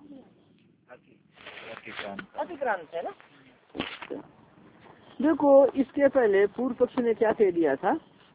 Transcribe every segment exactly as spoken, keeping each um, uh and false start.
अतिक्रांत है ना। देखो इसके पहले पूर्व पक्ष ने क्या कह दिया था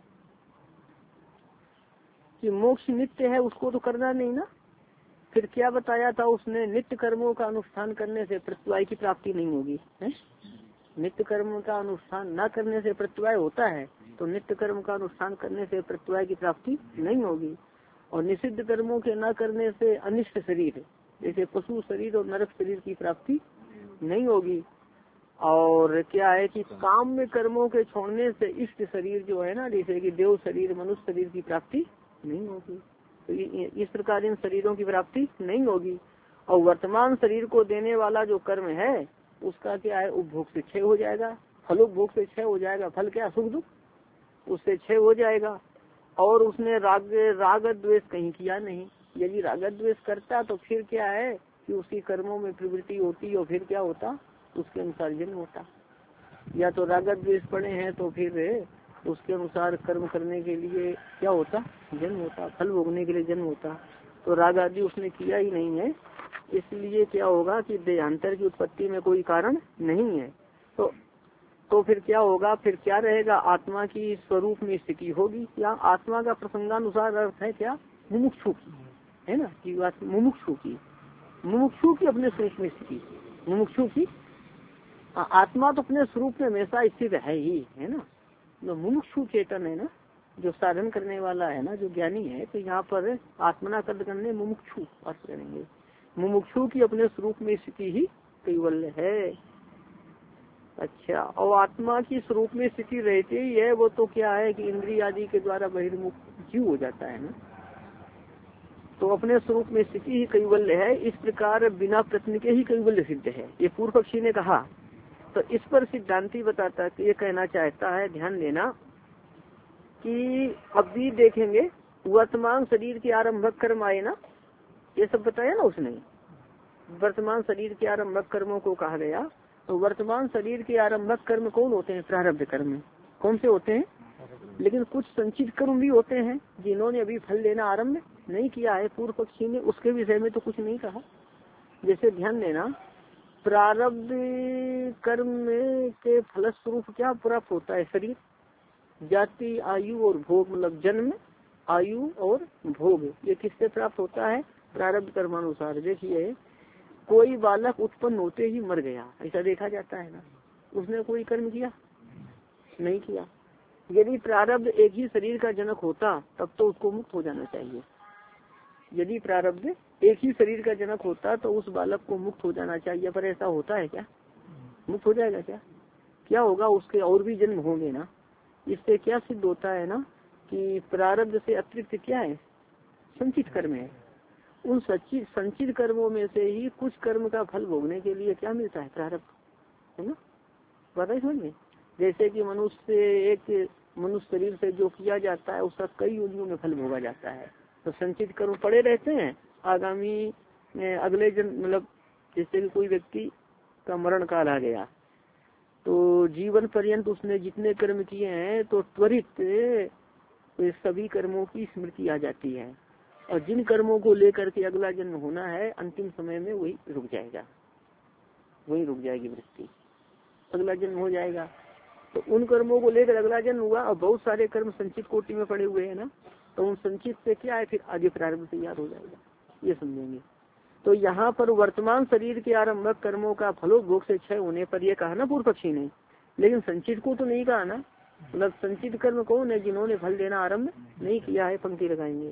कि मोक्ष नित्य है, उसको तो करना नहीं ना। फिर क्या बताया था उसने, नित्य कर्मों का अनुष्ठान करने से प्रत्युवाय की प्राप्ति नहीं होगी है? नित्य कर्म का अनुष्ठान न करने से प्रत्युवाय होता है, तो नित्य कर्म का अनुष्ठान करने से प्रत्युवाय की प्राप्ति नहीं होगी। और निषिद्ध कर्मों के न करने से अनिष्ट शरीर, जैसे पशु शरीर और नरक शरीर की प्राप्ति नहीं होगी। और क्या है कि काम में कर्मों के छोड़ने से इष्ट शरीर जो है ना, जैसे कि देव शरीर, मनुष्य शरीर की प्राप्ति नहीं होगी। तो इस प्रकार इन शरीरों की प्राप्ति नहीं होगी। और वर्तमान शरीर को देने वाला जो कर्म है उसका क्या है, उपभोग से क्षय हो जाएगा, फलोपभोग से क्षय हो जाएगा। फल क्या, सुख दुख, उससे क्षय हो जाएगा। और उसने राग राग द्वेष कहीं किया नहीं। यदि राग द्वेष करता तो फिर क्या है कि उसकी कर्मों में प्रवृत्ति होती और फिर क्या होता, उसके अनुसार जन्म होता। या तो राग द्वेष पड़े हैं तो फिर उसके अनुसार कर्म करने के लिए क्या होता, जन्म होता, फल भोगने के लिए जन्म होता। तो राग आदि उसने किया ही नहीं है, इसलिए क्या होगा कि देहांतर की उत्पत्ति में कोई कारण नहीं है। तो तो फिर क्या होगा, फिर क्या रहेगा, आत्मा की स्वरूप में स्थिति होगी। या आत्मा का प्रसंगानुसार अर्थ है क्या, मुमुक्षु की है ना, कि मुमुक्षु की मुमुक्षु की अपने स्वरूप में स्थिति, मुमुक्षु की आत्मा तो अपने स्वरूप में हमेशा स्थित है ही है ना। जो मुमुक्षु चेतन है ना, जो साधन करने वाला है ना, जो ज्ञानी है, तो यहाँ पर आत्मना कद करने मुमुक्षु अर्थ करेंगे। मुमुक्षु की अपने स्वरूप में स्थिति ही कैवल्य है। अच्छा, और आत्मा की स्वरूप में स्थिति रहती ही है, वो तो क्या है कि इंद्रिय आदि के द्वारा बहिर्मुख जीव हो जाता है ना। तो अपने स्वरूप में स्थिति ही कैवल्य है। इस प्रकार बिना प्रश्न के ही कैवल्य सिद्ध है, ये पूर्व पक्षी ने कहा। तो इस पर सिद्धांती बताता है कि ये कहना चाहता है, ध्यान देना कि अब भी देखेंगे वर्तमान शरीर के आरंभक कर्म आए ना, ये सब बताया ना उसने। वर्तमान शरीर के आरंभक कर्मों को कहा गया। तो वर्तमान शरीर के आरंभक कर्म कौन होते हैं, प्रारब्ध कर्म। कौन से होते हैं, लेकिन कुछ संचित कर्म भी होते हैं जिन्होंने अभी फल देना आरंभ नहीं किया है। पूर्व पक्षी ने उसके विषय में तो कुछ नहीं कहा। जैसे ध्यान देना, प्रारब्ध कर्म के फलस्वरूप क्या प्राप्त होता है, शरीर, जाति, आयु और भोग, मतलब जन्म, आयु और भोग, ये किससे प्राप्त होता है, प्रारब्ध कर्मानुसार। देखिए कोई बालक उत्पन्न होते ही मर गया, ऐसा देखा जाता है ना, उसने कोई कर्म किया नहीं किया। यदि प्रारब्ध एक ही शरीर का जनक होता तब तो उसको मुक्त हो जाना चाहिए। यदि प्रारब्ध एक ही शरीर का जनक होता तो उस बालक को मुक्त हो जाना चाहिए, पर ऐसा होता है क्या, मुक्त हो जाएगा क्या, क्या होगा, उसके और भी जन्म होंगे ना। इससे क्या सिद्ध होता है ना कि प्रारब्ध से अतिरिक्त क्या है, संचित कर्म है। उन संचित संचित कर्मों में से ही कुछ कर्म का फल भोगने के लिए क्या मिलता है, प्रारब्ध, है ना, बात है समझ में। जैसे कि मनुष्य एक मनुष्य शरीर से जो किया जाता है उसका कई योनियों में फल भोगा जाता है। तो संचित कर्म पड़े रहते हैं, आगामी अगले जन्म, मतलब जैसे कि कोई व्यक्ति का मरण काल आ गया तो जीवन पर्यंत उसने जितने कर्म किए हैं तो त्वरित सभी कर्मों की स्मृति आ जाती है। और जिन कर्मों को लेकर के अगला जन्म होना है अंतिम समय में वही रुक जाएगा, वही रुक जाएगी वृत्ति, अगला जन्म हो जाएगा। तो उन कर्मों को लेकर अगला जन्म हुआ और बहुत सारे कर्म संचित कोटि में पड़े हुए हैं ना, तो उन संचित से क्या है फिर आगे प्रारंभ तैयार हो जाएगा, ये समझेंगे। तो यहाँ पर वर्तमान शरीर के आरंभक कर्मों का फलोपभोग से क्षय होने पर यह कहा ना पूर्व पक्षी ने, लेकिन संचित को तो नहीं कहा ना। मतलब संचित कर्म कौन है, जिन्होंने फल देना आरंभ नहीं किया है। पंक्ति लगाएंगे,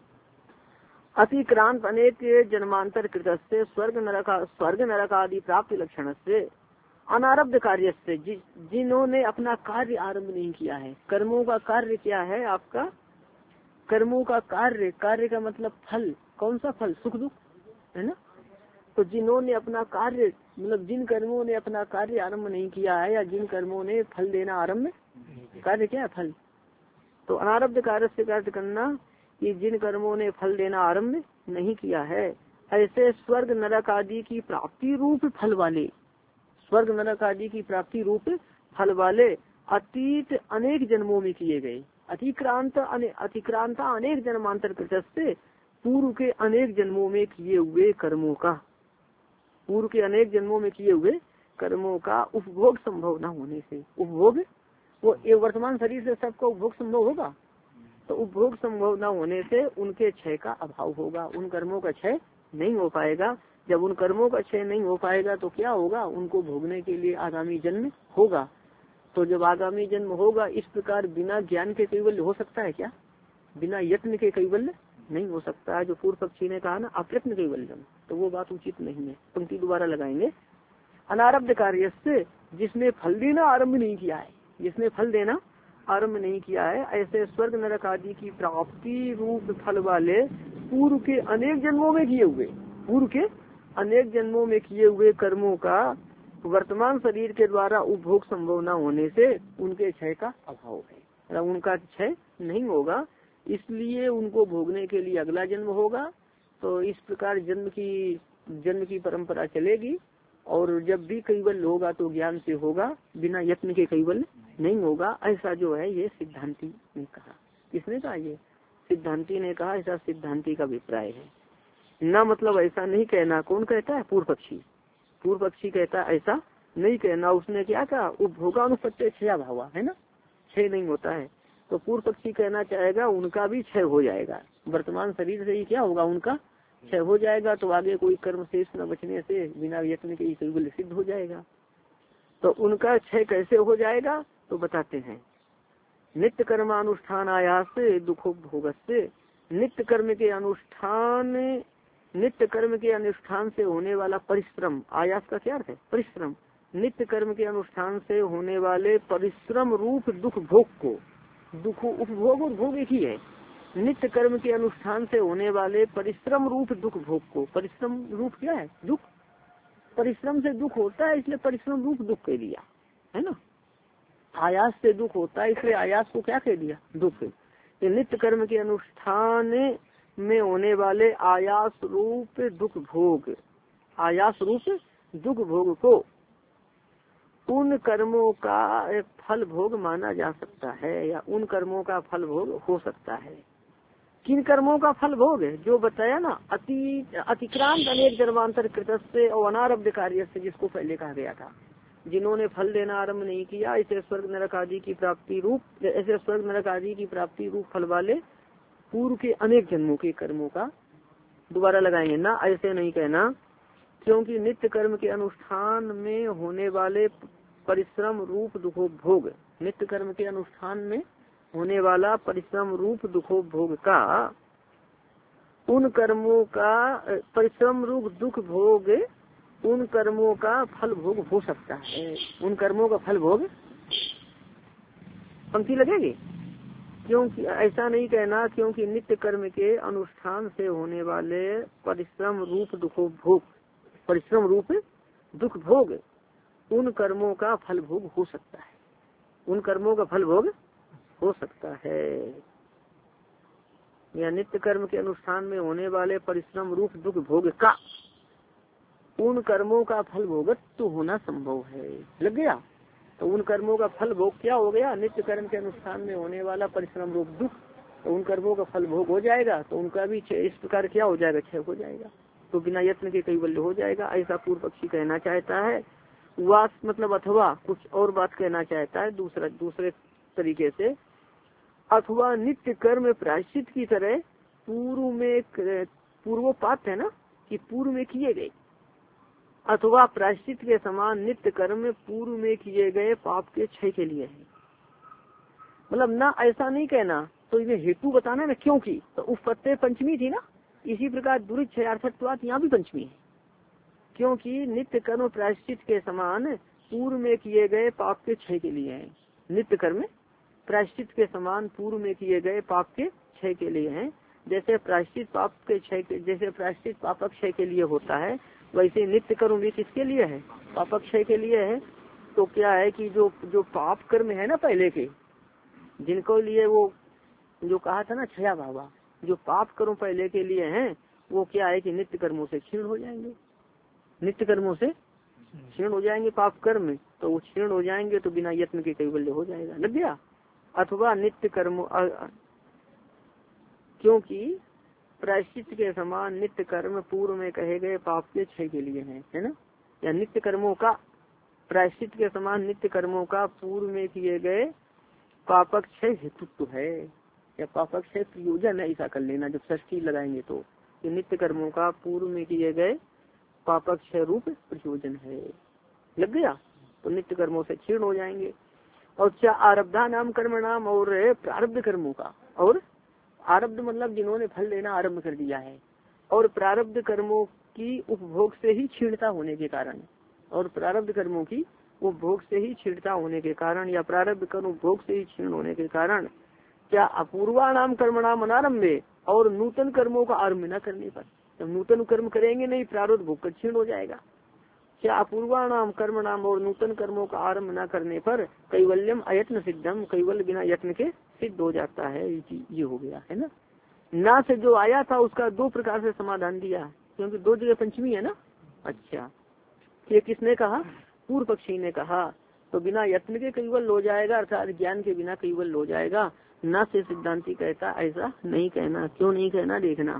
अतिक्रांत अनेक जन्मांतर कृत से स्वर्ग नरक स्वर्ग नरक आदि प्राप्ति लक्षण से अनारब्ध कार्य से, जि, जिन्होंने अपना कार्य आरंभ नहीं किया है। कर्मों का कार्य क्या है आपका, कर्मों का कार्य, कार्य का मतलब फल, कौन सा फल, सुख दुख, है ना। तो जिन्होंने अपना कार्य, मतलब जिन कर्मों ने अपना कार्य आरंभ नहीं किया है, या जिन कर्मों ने फल देना आरंभ, कार्य क्या है, फल। तो अनारब्ध कार्य से कार्य करना कि जिन कर्मों ने फल देना आरंभ नहीं किया है, ऐसे स्वर्ग नरक आदि की प्राप्ति रूप फल वाले, स्वर्ग नरक आदि की प्राप्ति रूप फल वाले अतीत अनेक जन्मों में किए गए, अतिक्रांत अतिक्रांता अनेक जन्मांतर कृत से पूर्व के अनेक जन्मों में किए हुए कर्मों का पूर्व के अनेक जन्मों में किए हुए कर्मों का उपभोग संभव न होने से, उपभोग वो ये वर्तमान शरीर से सबको उपभोग संभव होगा, तो उपभोग संभव न होने से उनके क्षय का अभाव होगा, उन कर्मों का क्षय नहीं हो पाएगा। जब उन कर्मों का क्षय नहीं हो पाएगा तो क्या होगा, उनको भोगने के लिए आगामी जन्म होगा। तो जब आगामी जन्म होगा, इस प्रकार बिना ज्ञान के कैवल्य हो सकता है क्या? बिना यत्न के कैवल्य नहीं हो सकता है। जो पूर्व पक्षी ने कहा ना अप्रयत्न कैवल्यम, तो वो बात उचित नहीं है। पंक्ति दोबारा लगाएंगे। अनारब्ध कार्य से, जिसने फल देना आरंभ नहीं किया है, जिसने फल देना आरंभ नहीं किया है, ऐसे स्वर्ग नरक आदि की प्राप्ति रूप फल वाले पूर्व के अनेक जन्मों में किए हुए पूर्व के अनेक जन्मों में किए हुए कर्मों का वर्तमान शरीर के द्वारा उपभोग संभव न होने से उनके क्षय का अभाव है, मतलब उनका क्षय नहीं होगा, इसलिए उनको भोगने के लिए अगला जन्म होगा। तो इस प्रकार जन्म की जन्म की परंपरा चलेगी, और जब भी कैवल्य होगा तो ज्ञान से होगा, बिना यत्न के कैवल्य नहीं होगा। ऐसा जो है ये सिद्धांति ने कहा। किसने कहा? ये सिद्धांति ने कहा। ऐसा सिद्धांति का अभिप्राय है ना, मतलब ऐसा नहीं कहना। कौन कहता है? पूर्व पक्षी। पूर्व पक्षी कहता है ऐसा नहीं कहना। उसने क्या कहा? उपभोगानुपत्ति क्षय भावा है ना, क्षय नहीं होता है। तो पूर्व पक्षी कहना चाहेगा उनका भी क्षय हो जाएगा, वर्तमान शरीर से ही क्या होगा, उनका क्षय हो जाएगा। तो आगे कोई कर्म शेष न बचने से बिना यत्न के कैवल्य सिद्ध हो जाएगा। तो उनका क्षय कैसे हो जाएगा तो बताते हैं। नित्य कर्मानुष्ठान आयास से दुखोपभोग से, नित्य कर्म के अनुष्ठान नित्य कर्म के अनुष्ठान से होने वाला परिश्रम, आयास का क्या अर्थ है? परिश्रम। नित्य कर्म के अनुष्ठान से होने वाले परिश्रम रूप दुख भोग को, दुख उपभोग और भोग एक ही है। नित्य कर्म के अनुष्ठान से होने वाले परिश्रम रूप दुख भोग को, परिश्रम रूप क्या है? दुख। परिश्रम से दुख होता है इसलिए परिश्रम रूप दुख कह दिया है ना। आयास से दुख होता है इसलिए आयास को क्या कह दिया? दुख। ये नित्य कर्म के अनुष्ठान में होने वाले आयास रूप दुख भोग, आयास रूप दुख भोग को उन कर्मों का फल भोग माना जा सकता है, या उन कर्मों का फल भोग हो सकता है। किन कर्मों का फल भोग है? जो बताया ना, अति अतिक्रांत अनेक जन्मांतर कृत से और अनारब्ध कार्य से, जिसको पहले कहा गया था। जिन्होंने फल देना आरम्भ नहीं किया, ऐसे स्वर्ग नरक आदि की प्राप्ति रूप ऐसे स्वर्ग नरक आदि की प्राप्ति रूप फल वाले पूर्व के अनेक जन्मों के कर्मों का, दोबारा लगाएंगे ना, ऐसे नहीं कहना, क्योंकि नित्य कर्म के अनुष्ठान में होने वाले परिश्रम रूप दुखोपभोग, नित्य कर्म के अनुष्ठान में होने वाला परिश्रम रूप दुखोपभोग का, उन कर्मों का परिश्रम रूप दुख भोग, उन कर्मों का फल भोग हो सकता है। उन कर्मों का फल भोग, पंक्ति लगेगी। क्योंकि ऐसा नहीं कहना, क्योंकि नित्य कर्म के अनुष्ठान से होने वाले परिश्रम रूप दुखोपभोग, परिश्रम रूप दुख भोग, उन कर्मों का फल भोग हो सकता है। उन कर्मों का फल भोग हो सकता है, या नित्य कर्म के अनुष्ठान में होने वाले परिश्रम रूप दुख भोग का, उन कर्मों का फल भोगत तो होना संभव है। लग गया? तो उन कर्मों का फल भोग क्या हो गया? नित्य कर्म के अनुष्ठान में होने वाला परिश्रम रूप दुख, तो उन कर्मों का फल भोग हो जाएगा, तो उनका भी इस प्रकार क्या हो जाएगा? क्षय हो जाएगा, तो बिना यत्न के कैवल्य हो जाएगा। ऐसा पूर्व पक्षी कहना चाहता है। वास मतलब अथवा कुछ और बात कहना चाहता है दूसरा दूसरे तरीके से, अथवा नित्य कर्म प्रायश्चित की तरह पूर्व में, पूर्वोपात है ना कि पूर्व में किए गए, अथवा प्रायश्चित के समान नित्य कर्म पूर्व में किए गए पाप के क्षय के लिए है। मतलब ना ऐसा नहीं कहना, तो इन्हें हेतु बताना ना, क्योंकि तो उपपत्ति पंचमी थी ना, इसी प्रकार दुरिच्छयार्थत्वात् यहाँ भी पंचमी है। क्योंकि नित्य कर्म प्रायश्चित के समान पूर्व में किए गए पाप के क्षय के लिए है। नित्य कर्म प्रायश्चित के समान पूर्व में किए गए पाप के क्षय के लिए है। जैसे प्रायश्चित पाप के क्षय, जैसे प्रायश्चित पाप क्षय के लिए होता है, वैसे नित्य कर्म भी किसके लिए है? पाप क्षय के लिए है। तो क्या है कि जो जो पाप कर्म है ना पहले के, जिनको लिए वो जो कहा था ना क्षया भावा, जो पाप कर्म पहले के लिए हैं, वो क्या है कि नित्य कर्मों से क्षीण हो जाएंगे। नित्य कर्मों से क्षीण हो जाएंगे पाप कर्म, तो वो क्षीण हो जाएंगे तो बिना यत्न के कैवल्य हो जाएगा। लग गया? अथवा नित्य कर्म, क्योंकि प्रायश्चित के समान नित्य कर्म पूर्व में कहे गए पाप के क्षय के लिए है, है ना। या नित्य कर्मों का प्रायश्चित के समान नित्य कर्मों का पूर्व में किए गए पापक क्षय हेतुत्व है, या पापक क्षय प्रयोजन है, ऐसा कर लेना जब षष्ठी लगाएंगे तो। ये नित्य कर्मों का पूर्व में किए गए पापक क्षय रूप प्रयोजन है। लग गया, तो नित्य कर्मों से क्षीण हो जाएंगे। और क्या आरब्धा नाम कर्म नाम और प्रारब्ध कर्मों का, और आरब्ध मतलब जिन्होंने फल लेना आरंभ कर दिया है, और प्रारब्ध कर्मों की उपभोग से ही क्षीणता होने के कारण, और प्रारब्ध कर्मों की उपभोग से ही क्षीणता होने के कारण, या प्रारब्ध कर्म उपभोग से ही क्षीण होने के कारण, क्या अपूर्वा नाम कर्म नाम अनारंभे, और नूतन कर्मों का आरम्भ न करने पर, जब नूतन कर्म करेंगे नहीं प्रारब्ध भोग क्षीण हो जाएगा। क्या अपूर्वा नाम कर्म नाम और नूतन कर्मों का आरम्भ न करने पर कैवल्यम अयत्न सिद्धम, कैवल्य बिना यत्न के सिद्ध हो जाता है, ये हो गया है ना। ना से जो आया था उसका दो प्रकार से समाधान दिया, क्योंकि दो जगह पंचमी है ना। अच्छा, ये किसने कहा? पूर्व पक्षी ने कहा। तो बिना यत्न के कैवल हो जाएगा, अर्थात ज्ञान के बिना कैवल हो जाएगा। ना से सिद्धांति कहता ऐसा नहीं कहना। क्यों नहीं कहना देखना।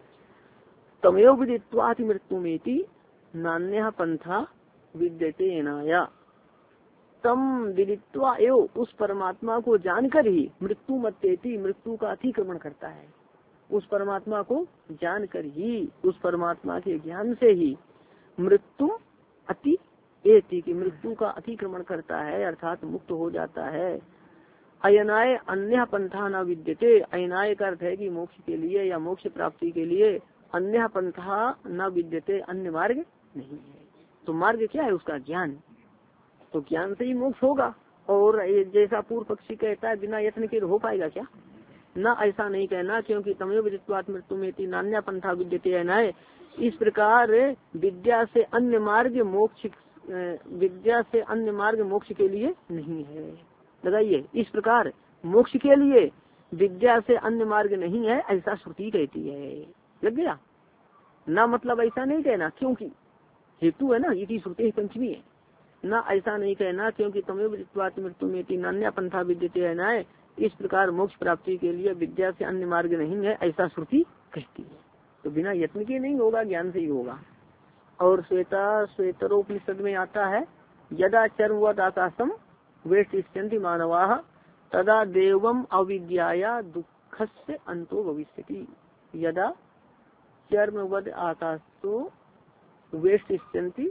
तमेव विदित्वाति मृत्यु में नान्य पंथा विद्यते नाया। तम विदित्वा एव, उस परमात्मा को जानकर ही मृत्यु मत्तेति, मृत्यु का अतिक्रमण करता है। उस परमात्मा को जानकर ही, उस परमात्मा के ज्ञान से ही मृत्यु अति एति की मृत्यु का अतिक्रमण करता है, अर्थात मुक्त हो जाता है। अयनाय अन्य पंथा न विद्यते, अयनाय का अर्थ है कि मोक्ष के लिए या मोक्ष प्राप्ति के लिए अन्य पंथा न विद्यते, अन्य मार्ग नहीं है। तो मार्ग क्या है? उसका ज्ञान। तो ज्ञान से ही मोक्ष होगा। और जैसा पूर्व पक्षी कहता है बिना यत्न के हो पाएगा क्या? ना, ऐसा नहीं कहना, क्योंकि तमेव विदित्वात् मृत्यु में नान्या पंथा विद्यते अयनाय। इस प्रकार विद्या से अन्य मार्ग मोक्ष, विद्या से अन्य मार्ग मोक्ष के लिए नहीं है। लगाइए, इस प्रकार मोक्ष के लिए विद्या से अन्य मार्ग नहीं है, ऐसा श्रुति कहती है। लग गया ना, मतलब ऐसा नहीं कहना, क्योंकि हेतु है ना, इति श्रुति पंचमी है ना। ऐसा नहीं कहना, क्योंकि तमेव विदित्वात् मृत्यु में नान्या पंथा विद्यते अयनाय, इस प्रकार मोक्ष प्राप्ति के लिए विद्या से अन्य मार्ग नहीं है, ऐसा श्रुति कहती है। तो बिना यत्न के नहीं होगा, ज्ञान से ही होगा। और श्वेता श्वेतरोपनिषद में आता है, यदा चर्मवत् आकाशम वेष्टिष्यन्ति मानवाः तदा देवम अविद्याया दुःखस्य अंतो भविष्यति। यदा चर्मवत् आकाशो वेष्टिष्यन्ति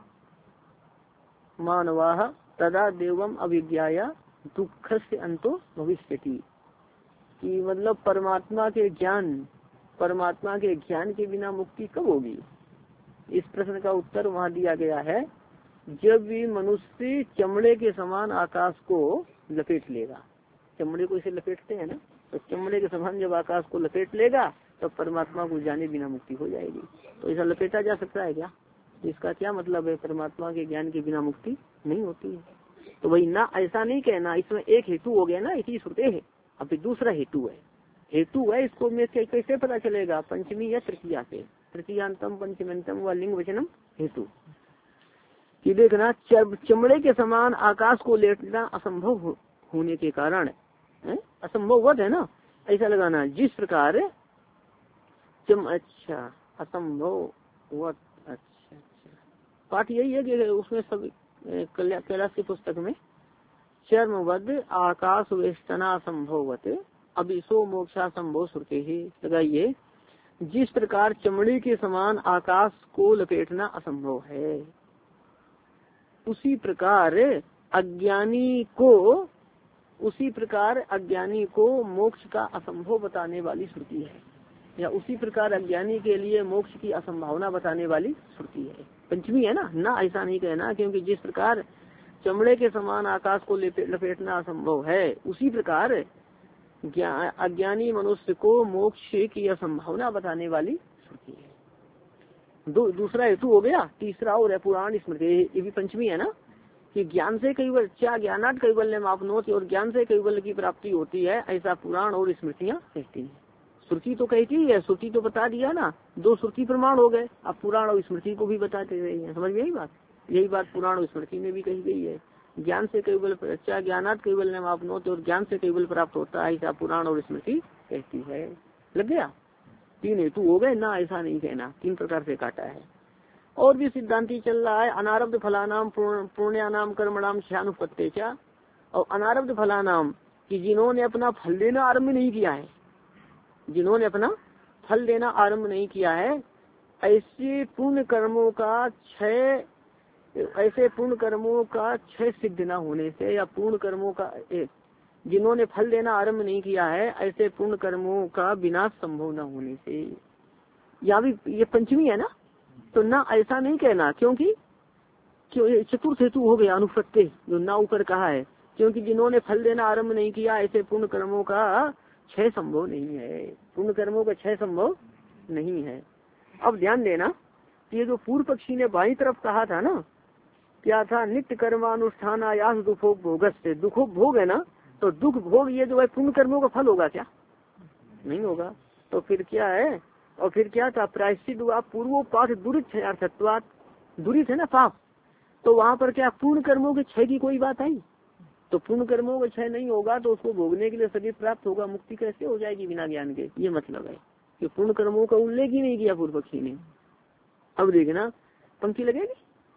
मानवाः तदा देवम अविद्याया दुःखस्य अंतो भविष्यति। कि मतलब परमात्मा के ज्ञान, परमात्मा के ज्ञान के बिना मुक्ति कब होगी? इस प्रश्न का उत्तर वहाँ दिया गया है, जब भी मनुष्य चमड़े के समान आकाश को लपेट लेगा। चमड़े को इसे लपेटते हैं ना, तो चमड़े के समान जब आकाश को लपेट लेगा तब तो परमात्मा को जाने बिना मुक्ति हो जाएगी। तो ऐसा लपेटा जा सकता है क्या? इसका क्या मतलब है? परमात्मा के ज्ञान के बिना मुक्ति नहीं होती है। तो वही ना, ऐसा नहीं कहना। इसमें एक हेतु हो गया ना, इसी श्रुते है। अभी दूसरा हेतु है, हेतु है इसको में कैसे पता चलेगा? पंचमी या तृतीया से, तृतीयांतम पंचमंतम व लिंग वचनम हेतु। कि देखना, चमड़े के समान आकाश को लेटना असंभव हो, होने के कारण, असंभववत है ना, ऐसा लगाना। जिस प्रकार चम अच्छा असंभववत, अच्छा अच्छा पाठ यही है कि उसमें सब कैलाश की पुस्तक में चर्मवद आकाश वेष्टना संभवत अभिसो मोक्षा संभव श्रुते ही। लगाइए, जिस प्रकार चमड़ी के समान आकाश को लपेटना असंभव है, उसी प्रकार अज्ञानी को उसी प्रकार अज्ञानी को मोक्ष का असंभव बताने वाली श्रुति है, या उसी प्रकार अज्ञानी के लिए मोक्ष की असंभावना बताने वाली श्रुति है। पंचमी है ना। ना, ऐसा नहीं कहना, क्योंकि जिस प्रकार चमड़े के समान आकाश को लपेटना असंभव है, उसी प्रकार अज्ञानी मनुष्य को मोक्ष की असंभावना बताने वाली श्रुति है। दू, दूसरा हेतु हो गया। तीसरा और है पुराण स्मृति, ये भी पंचमी है ना, कि ज्ञान से कैवल्य, क्या ज्ञानात् कैवल्य मापनोति, और ज्ञान से कैवल्य की प्राप्ति होती है, ऐसा पुराण और स्मृतियाँ कहती है। श्रुति तो कहती है, श्रुति तो बता दिया ना, दो श्रुति प्रमाण हो गए, अब पुराण और स्मृति को भी बताते रही है। समझ में यही बात, यही बात पुराण और स्मृति में भी कही गई है। ज्ञान से कैवल्य, क्या ज्ञानात् कैवल्य मापनोति, और ज्ञान से कैवल्य प्राप्त होता है, ऐसा पुराण और स्मृति कहती है। लग गया तीन हेतु हो गए ना, ऐसा नहीं कहना, तीन प्रकार से काटा है। और भी सिद्धांति चल रहा है अनारब्ध फलानाम पुण्यानाम कर्मणाम क्षयानुपत्ते क्या, और अनारब्ध फलानाम कि जिन्होंने अपना फल देना आरंभ नहीं किया है, जिन्होंने अपना फल देना आरंभ नहीं किया है, ऐसे पूर्ण कर्मों का क्षय, ऐसे पूर्ण कर्मों का क्षय सिद्ध न होने से, या पूर्ण कर्मों का ए, जिन्होंने फल देना आरंभ नहीं किया है ऐसे पूर्ण कर्मों का विनाश संभव न होने से। या भी ये पंचमी है ना, तो ना ऐसा नहीं कहना, क्योंकि क्यों चतुर्थ हेतु हो गया अनुपत्ति जो ना ऊपर कहा है, क्योंकि जिन्होंने फल देना आरंभ नहीं किया ऐसे पूर्ण कर्मों का क्षय संभव नहीं है, पूर्ण कर्मों का क्षय संभव नहीं है। अब ध्यान देना, ये जो पूर्व पक्षी ने बाईं तरफ कहा था ना, क्या था, नित्य कर्मानुष्ठान आयास दुखों भोगस से, दुखों भोग है ना, तो दुख भोग ये जो है पूर्ण कर्मों का फल होगा क्या, नहीं होगा, तो फिर क्या है, और फिर क्या था, प्रायश्चित हुआ पूर्वोपात दुरित है, अर्थत्वात दुरित है ना पाप, तो वहाँ पर क्या पूर्ण कर्मों के क्षय की कोई बात आई, तो पूर्ण कर्मों का क्षय नहीं होगा तो उसको भोगने के लिए शरीर प्राप्त होगा, मुक्ति कैसे हो जाएगी बिना ज्ञान के, ये मतलब है कि पूर्ण कर्मों का उल्लेख ही नहीं किया पूर्व पक्षी ने। अब देखना पंक्ति लगेगी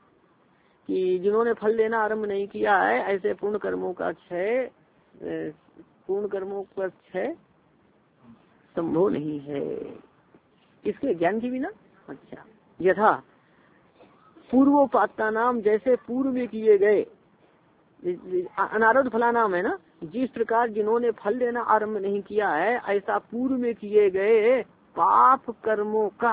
कि जिन्होंने फल देना आरंभ नहीं किया है ऐसे पूर्ण कर्मों का क्षय, पूर्ण कर्मों का क्षय संभव नहीं है इसके ज्ञान के बिना। अच्छा, यथा पूर्वोपात्ता नाम, जैसे पूर्व में किए गए, अनारब्ध फला नाम है ना, जिस प्रकार जिन्होंने फल देना आरंभ नहीं किया है ऐसा पूर्व में किए गए पाप कर्मों का,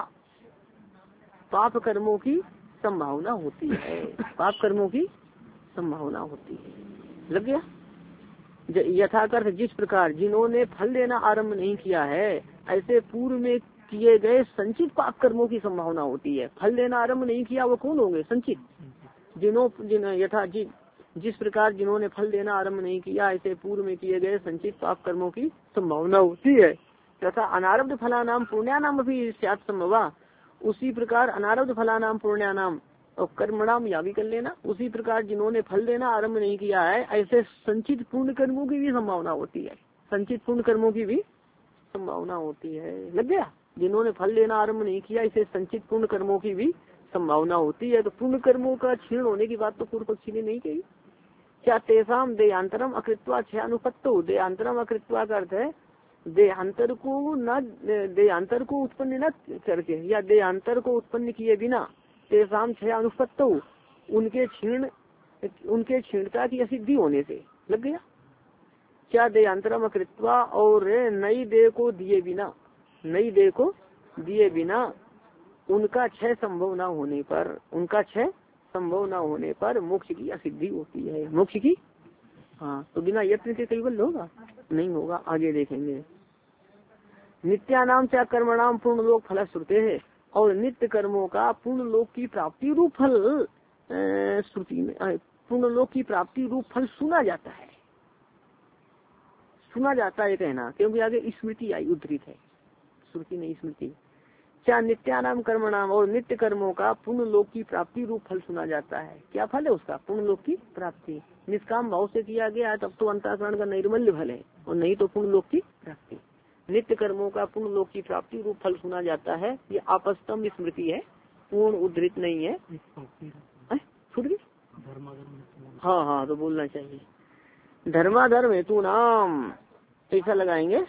पाप कर्मों की संभावना होती है, पाप कर्मों की संभावना होती है, लग गया। यथाकर्थ जिस प्रकार जिन्होंने फल देना आरंभ नहीं किया है ऐसे पूर्व में किए गए संचित पाप कर्मों की संभावना होती है। फल देना आरंभ नहीं किया वो कौन होंगे, संचित, जिन्हों जिन यथा जि, जिस प्रकार जिन्होंने फल देना आरंभ नहीं किया ऐसे पूर्व में किए गए संचित पाप कर्मों की संभावना होती है। तथा अनारब्ध फलानाम पुण्यानाम भी स्यात् संभवा, उसी प्रकार अनारब्ध फलानाम पुण्यानाम और कर्मणाम या भी कर लेना, उसी प्रकार जिन्होंने फल देना आरंभ नहीं किया है ऐसे संचित पूर्ण कर्मों की भी संभावना होती है, संचित पूर्ण कर्मों की भी संभावना होती है, लग गया। जिन्होंने फल देना आरंभ नहीं किया ऐसे संचित पूर्ण कर्मों की भी संभावना होती है। तो पूर्ण कर्मों का क्षीण होने की बात तो पूर्व पक्षी ने नहीं कही। क्या तेसाम देयांतरम अकृत्वा क्षयानुपत्तो, देयांतरम अकृत्वा का अर्थ है देहांतर को न, देहांतर को उत्पन्न न करके या देहांतर को उत्पन्न किए बिना, तेसाम क्षयानुपत्तो उनके क्षीण, उनके क्षीणता की असिद्धि होने से, लग गया। क्या देहांतरम अकृत्वा, और नई देह को दिए बिना, नई देह को दिए बिना उनका क्षय संभव न होने पर, उनका क्षय संभव न होने पर मोक्ष की असिद्धि होती है, मोक्ष की। हाँ, तो बिना यत्न के कैवल्य होगा, नहीं होगा, आगे देखेंगे। नित्यानाम क्या कर्मणाम पूर्ण लोक फल श्रुते है, और नित्य कर्मों का पूर्ण लोक की प्राप्ति रूप फल श्रुति में, पूर्ण लोक की प्राप्ति रूप फल सुना जाता है, सुना जाता है कहना, क्योंकि आगे स्मृति आई, उद्धृत है, श्रुति नहीं स्मृति। क्या नित्यानाम कर्मणाम, और नित्य कर्मों का पूर्ण लोक की प्राप्ति रूप फल सुना जाता है। क्या फल है उसका, पूर्ण लोक की प्राप्ति, निष्काम भाव से किया गया है तब तो अंतःकरण का नैर्मल्य फल है, और नहीं तो पूर्ण लोक की प्राप्ति। नित्य कर्मों का पूर्ण लोक की प्राप्ति रूप फल सुना जाता है, ये आपस्तम स्मृति है, पूर्ण उद्धृत नहीं है। छूट गई, हाँ हाँ तो बोलना चाहिए। धर्माधर्म हेतु नाम ऐसा लगाएंगे।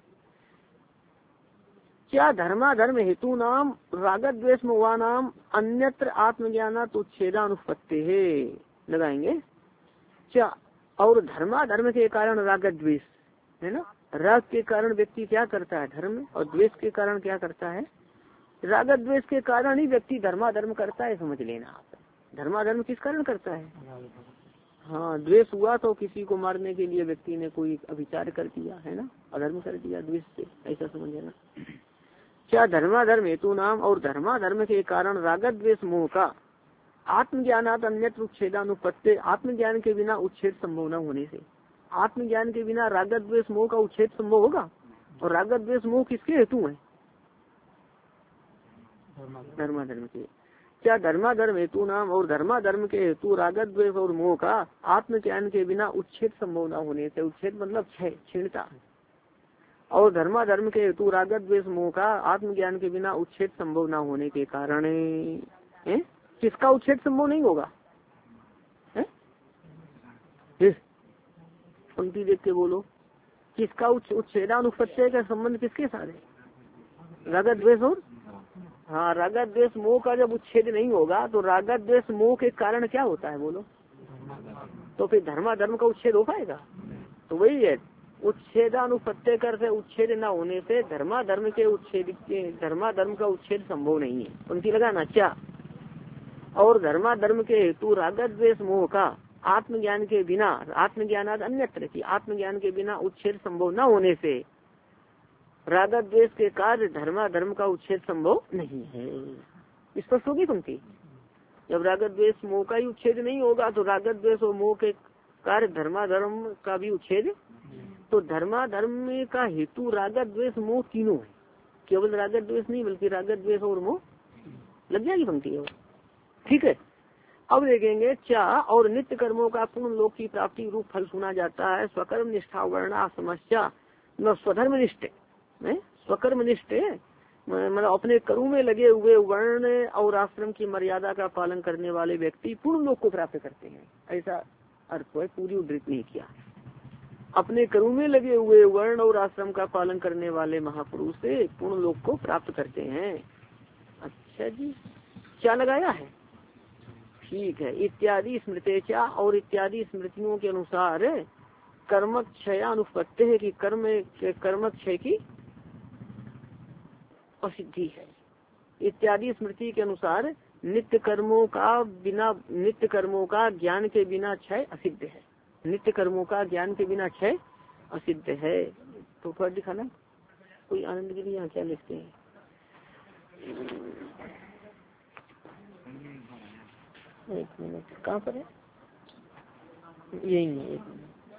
क्या धर्माधर्म हेतु नाम राग द्वेष मोहा नाम अन्यत्र आत्मज्ञाना तो छेदानुपत्ति है, लगाएंगे। क्या, और धर्माधर्म के कारण राग द्वेष है ना, राग के कारण व्यक्ति क्या करता है धर्म, और द्वेष के कारण क्या करता है, राग द्वेष के कारण ही व्यक्ति धर्माधर्म करता है, समझ लेना आप। धर्माधर्म किस कारण करता है, हाँ द्वेष हुआ तो किसी को मारने के लिए व्यक्ति ने कोई अभिचार कर दिया है ना, अधर्म कर दिया द्वेष से, ऐसा समझ लेना। क्या धर्माधर्म हेतु नाम, और धर्माधर्म के कारण राग द्वेष मोह का आत्मज्ञानात अन्यत्र उच्छेदानुपत्ति, आत्मज्ञान के बिना उच्छेद संभव न होने से, आत्मज्ञान के बिना राग द्वेष मोह का उच्छेद संभव होगा, और राग द्वेष मोह किसके हेतु है, धर्माधर्म के। क्या धर्माधर्म हेतु नाम, और धर्माधर्म के हेतु राग द्वेष और मोह का आत्मज्ञान के बिना उच्छेद संभव न होने से, उच्छेद मतलब क्षय, क्षीणता, और धर्माधर्म के हेतु रागत द्वेष मोह का आत्मज्ञान के बिना उच्छेद संभव न होने के कारण है? किसका उच्छेद संभव नहीं होगा? पंक्ति देख के बोलो, किसका उच्छेदानुपत्ति का संबंध किसके साथ है? रागत द्वेष और हाँ, रागत द्वेष मोह का जब उच्छेद नहीं होगा तो रागत द्वेष मोह के कारण क्या होता है बोलो? तो फिर धर्माधर्म का उच्छेद हो पाएगा? तो वही है, उच्छेदानुपत्ति कर से उच्छेद न होने से धर्माधर्म के उच्छेद धर्माधर्म का उच्छेद संभव नहीं है। पंक्ति लगाना क्या? और धर्माधर्म के हेतु रागत द्वेष मोह का आत्मज्ञान के बिना, आत्मज्ञान अन्यत्र की आत्मज्ञान के बिना उच्छेद संभव न होने से रागत द्वेष के कार्य धर्माधर्म का उच्छेद संभव नहीं है। स्पष्ट होगी पंक्ति? जब रागत द्वेष मोह का ही उच्छेद नहीं होगा तो रागत द्वेष और मोह के कार्य धर्माधर्म का भी उच्छेद, तो धर्माधर्म का हेतु रागत द्वेष मोह तीनों है, केवल रागत द्वेष नहीं बल्कि रागत द्वेष और मोह। लग जाएगी पंक्ति? और ठीक है, अब देखेंगे चा और नित्य कर्मों का पूर्ण लोक की प्राप्ति रूप फल सुना जाता है। स्वकर्म निष्ठा वर्णा समस्या मतलब स्वधर्म निष्ठ, स्वकर्म निष्ठ मतलब अपने कर्म में लगे हुए वर्ण और आश्रम की मर्यादा का पालन करने वाले व्यक्ति पूर्ण लोक को प्राप्त करते हैं, ऐसा अर्थ है। पूरी उद्धृत नहीं किया। अपने कर्म में लगे हुए वर्ण और आश्रम का पालन करने वाले महापुरुष से पूर्ण लोक को प्राप्त करते हैं। अच्छा जी, क्या लगाया है? ठीक है। इत्यादि स्मृतेचा और इत्यादि स्मृतियों के अनुसार कर्म क्षयानुपत्ति है कि कर्म कर्म क्षय की असिद्धि है। इत्यादि स्मृति के अनुसार नित्य कर्मों का बिना नित्य कर्मों का ज्ञान के बिना क्षय असिद्ध है। नित्य कर्मों का ज्ञान के बिना क्षय असिद्ध है। तो थोड़ा दिखाना कोई आनंद के लिए यहाँ क्या लिखते हैं? एक मिनट, कहाँ पर है? यही है, एक मिनट।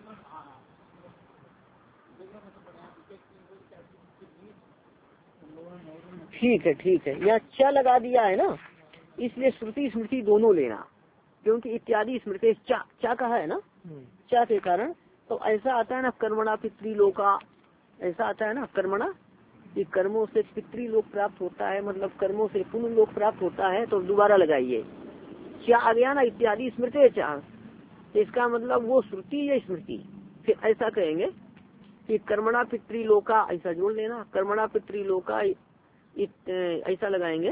ठीक है ठीक है, यहाँ क्या लगा दिया है ना, इसलिए श्रुति स्मृति दोनों लेना, क्योंकि इत्यादि स्मृति चा चा कहा है ना, चा के कारण तो ऐसा आता है ना कर्मणा पितृलोका, ऐसा आता है ना कर्मणा कि कर्मों से पितृलोक प्राप्त होता है, मतलब कर्मों से पुण्य लोक प्राप्त होता है। तो दोबारा लगाइए, क्या आ गया ना इत्यादि स्मृति चा, तो इसका मतलब वो श्रुति या स्मृति। फिर ऐसा कहेंगे कि कर्मणा पितृलोका, ऐसा जोड़ लेना, कर्मणा पितृलोका ऐसा लगाएंगे।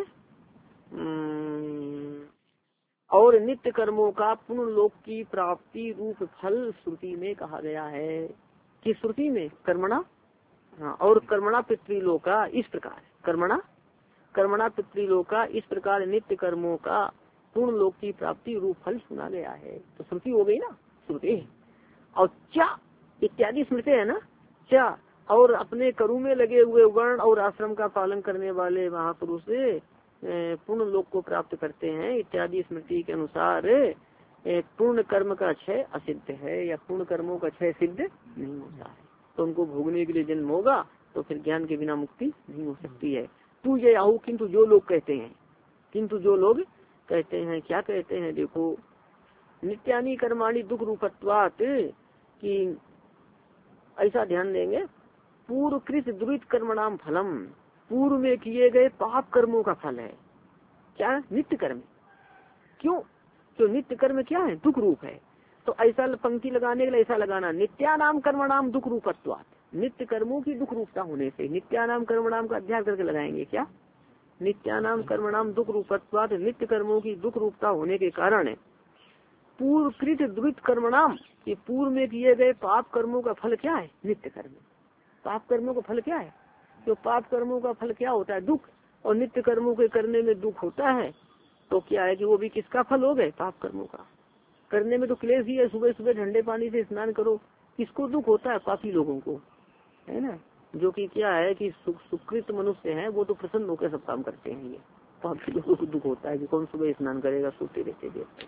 और नित्य कर्मों का पूर्ण लोक की प्राप्ति रूप फल श्रुति में कहा गया है। कि श्रुति में कर्मणा, हाँ, और कर्मणा पितृलोका इस प्रकार, कर्मणा कर्मणा पितृलोका इस प्रकार नित्य कर्मों का पूर्ण लोक की प्राप्ति रूप फल सुना गया है। तो श्रुति हो गई ना, श्रुति। और क्या इत्यादि स्मृति है ना, क्या और अपने कर्म में लगे हुए वर्ण और आश्रम का पालन करने वाले महापुरुष से पूर्ण लोक को प्राप्त करते हैं। इत्यादि स्मृति के अनुसार पूर्ण कर्म का क्षय असिद्ध है, या पूर्ण कर्मों का क्षय सिद्ध नहीं होता है। तो उनको भोगने के लिए जन्म होगा, तो फिर ज्ञान के बिना मुक्ति नहीं हो सकती है। तू ये आहू, किंतु जो लोग कहते हैं, किंतु जो लोग कहते हैं, क्या कहते हैं देखो, नित्यानि कर्माणि दुख रूपत्वात्, कि ऐसा ध्यान देंगे, पूर्व कृत दुरित कर्मणाम फलम, पूर्व में किए गए पाप कर्मों का फल है। क्या? नित्य कर्म। क्यों? तो नित्य कर्म क्या है? दुख रूप है। तो ऐसा पंक्ति लगाने के लिए ऐसा लगाना, नित्यानाम कर्मणाम दुख रूपत्वात्, नित्य कर्मों की दुख रूपता होने से। नित्यानाम कर्मणाम का अध्ययन करके लगाएंगे क्या? नित्यानाम कर्मणाम दुख रूपत्वात्, नित्य कर्मों की दुख रूपता होने के कारण पूर्व कृत दुरित कर्मणाम, ये पूर्व में किए गए पाप कर्मों का फल क्या है? नित्य कर्म। पाप कर्मों का फल क्या है? तो पाप कर्मों का फल क्या होता है? दुख। और नित्य कर्मों के करने में दुख होता है, तो क्या है कि वो भी किसका फल हो गए? पाप कर्मों का। करने में तो क्लेश ही है, सुबह सुबह ठंडे पानी से स्नान करो, किसको दुख होता है? पापी लोगों को, है ना। जो कि क्या है कि सुकृत मनुष्य है, वो तो प्रसन्न होकर सब काम करते हैं। ये पापी लोगों को दुख होता है कि कौन सुबह स्नान करेगा, सोते रहते देर।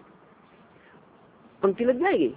पंक्ति लग जाएगी,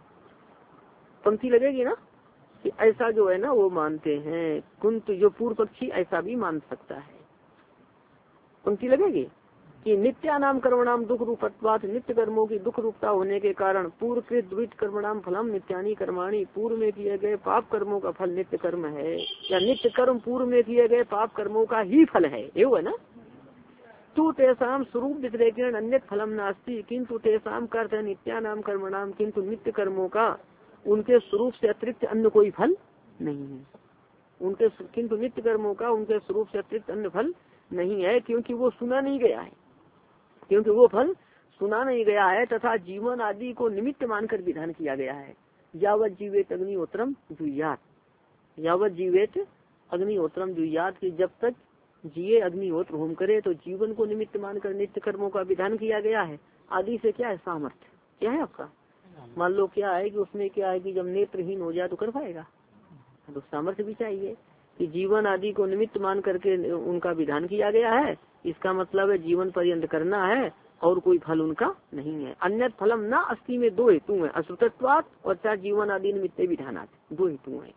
पंक्ति लगेगी ना, कि ऐसा जो है ना वो मानते हैं। कुंत जो पूर्व पक्षी ऐसा भी मान सकता है। पंक्ति लगेगी। कि नित्यानाम कर्मणाम दुख रूपत्वात्, नित्य कर्मों की दुख रूपता होने के कारण पूर्व कृत द्वित कर्मणाम फलम नित्यानी कर्माणी, पूर्व में किए गए पाप कर्मों का फल नित्य कर्म है, या नित्य कर्म पूर्व में किए गए पाप कर्मों का ही फल है, एवं है ना। तू तेसाम स्वरूप व्यतिरेकेण अन्य फलम नास्ति, किंतु तेसाम करते नित्यानाम कर्मणाम, किंतु नित्य कर्मों का उनके स्वरूप से अतिरिक्त अन्य कोई फल नहीं है। उनके किंतु नित्य कर्मों का उनके स्वरूप से अतिरिक्त अन्य फल नहीं है, क्योंकि वो सुना नहीं गया है, क्योंकि वो फल सुना नहीं गया है, तथा जीवन आदि को निमित्त मानकर विधान किया गया है। यावत जीवेत अग्निहोत्रम जुयात, यावत जीवेत अग्निहोत्रम जुयात, की जब तक जिये अग्निहोत्र होम करे, तो जीवन को निमित्त मानकर नित्य कर्मों का विधान किया गया है। आदि से क्या है, सामर्थ्य क्या है आपका। मान लो क्या है कि उसमें क्या है कि जब नेत्रहीन हो जाए तो कर पाएगा, तो सामर्थ्य भी चाहिए कि जीवन आदि को निमित्त मान करके उनका विधान किया गया है। इसका मतलब है जीवन पर्यंत करना है और कोई फल उनका नहीं है। अन्य फलम ना अस्ति में दो हेतु है, अश्रुतत्वात् और चार जीवन आदि निमित्त विधानात्, दो हेतु है।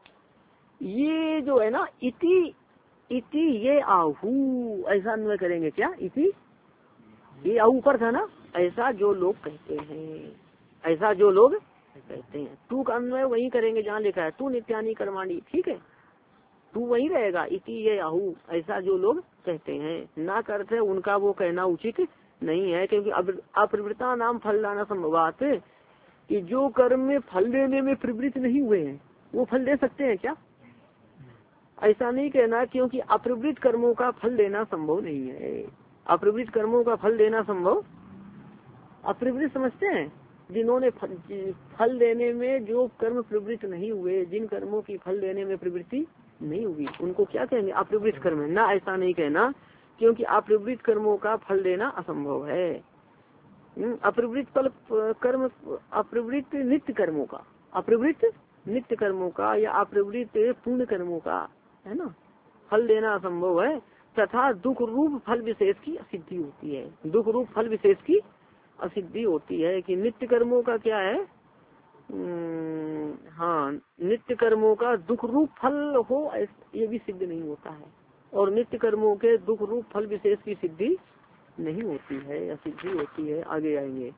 ये जो है ना इति इति ये आहू, ऐसा अन्वय करेंगे क्या, इति ये आहू पर था ना, ऐसा जो लोग कहते हैं, ऐसा जो लोग कहते हैं। तू का अन्वय वही करेंगे जहाँ लिखा है तू नित्यानी कर्माणी, ठीक है, तू वही रहेगा। इति ये आहू, ऐसा जो लोग कहते हैं, ना करते उनका वो कहना उचित नहीं है, क्योंकि अप्रवृत्ता नाम फल लाना संभवात, कि जो कर्म में फल देने में प्रवृत्त नहीं हुए हैं वो फल दे सकते हैं क्या, ऐसा नहीं कहना, क्योंकि अप्रवृत्त कर्मों का फल देना संभव नहीं है। अप्रवृत्त कर्मों का फल देना संभव, अप्रवृत्त समझते हैं जिन्होंने फल, फल देने में जो कर्म प्रवृत्त नहीं हुए, जिन कर्मों की फल देने में प्रवृत्ति नहीं हुई, उनको क्या कहेंगे, अप्रवृत्त कर्म है ना। ऐसा नहीं कहना, क्योंकि अप्रवृत्त कर्मों का फल देना असंभव है। अप्रवृत्त फल कर्म, अप्रवृत्त नित्य कर्मों का, अप्रवृत्त नित्य कर्मों का या अप्रवृत्त पूर्ण कर्मों का, है ना, फल देना असंभव है। तथा दुख रूप फल विशेष की असिद्धि होती है, दुख रूप फल विशेष की असिद्धि होती है। कि नित्य कर्मों का क्या है, हाँ, नित्य कर्मों का दुख रूप फल हो ये भी सिद्ध नहीं होता है, और नित्य कर्मों के दुख रूप फल विशेष की सिद्धि नहीं होती है, असिद्धि होती है। आगे आएंगे,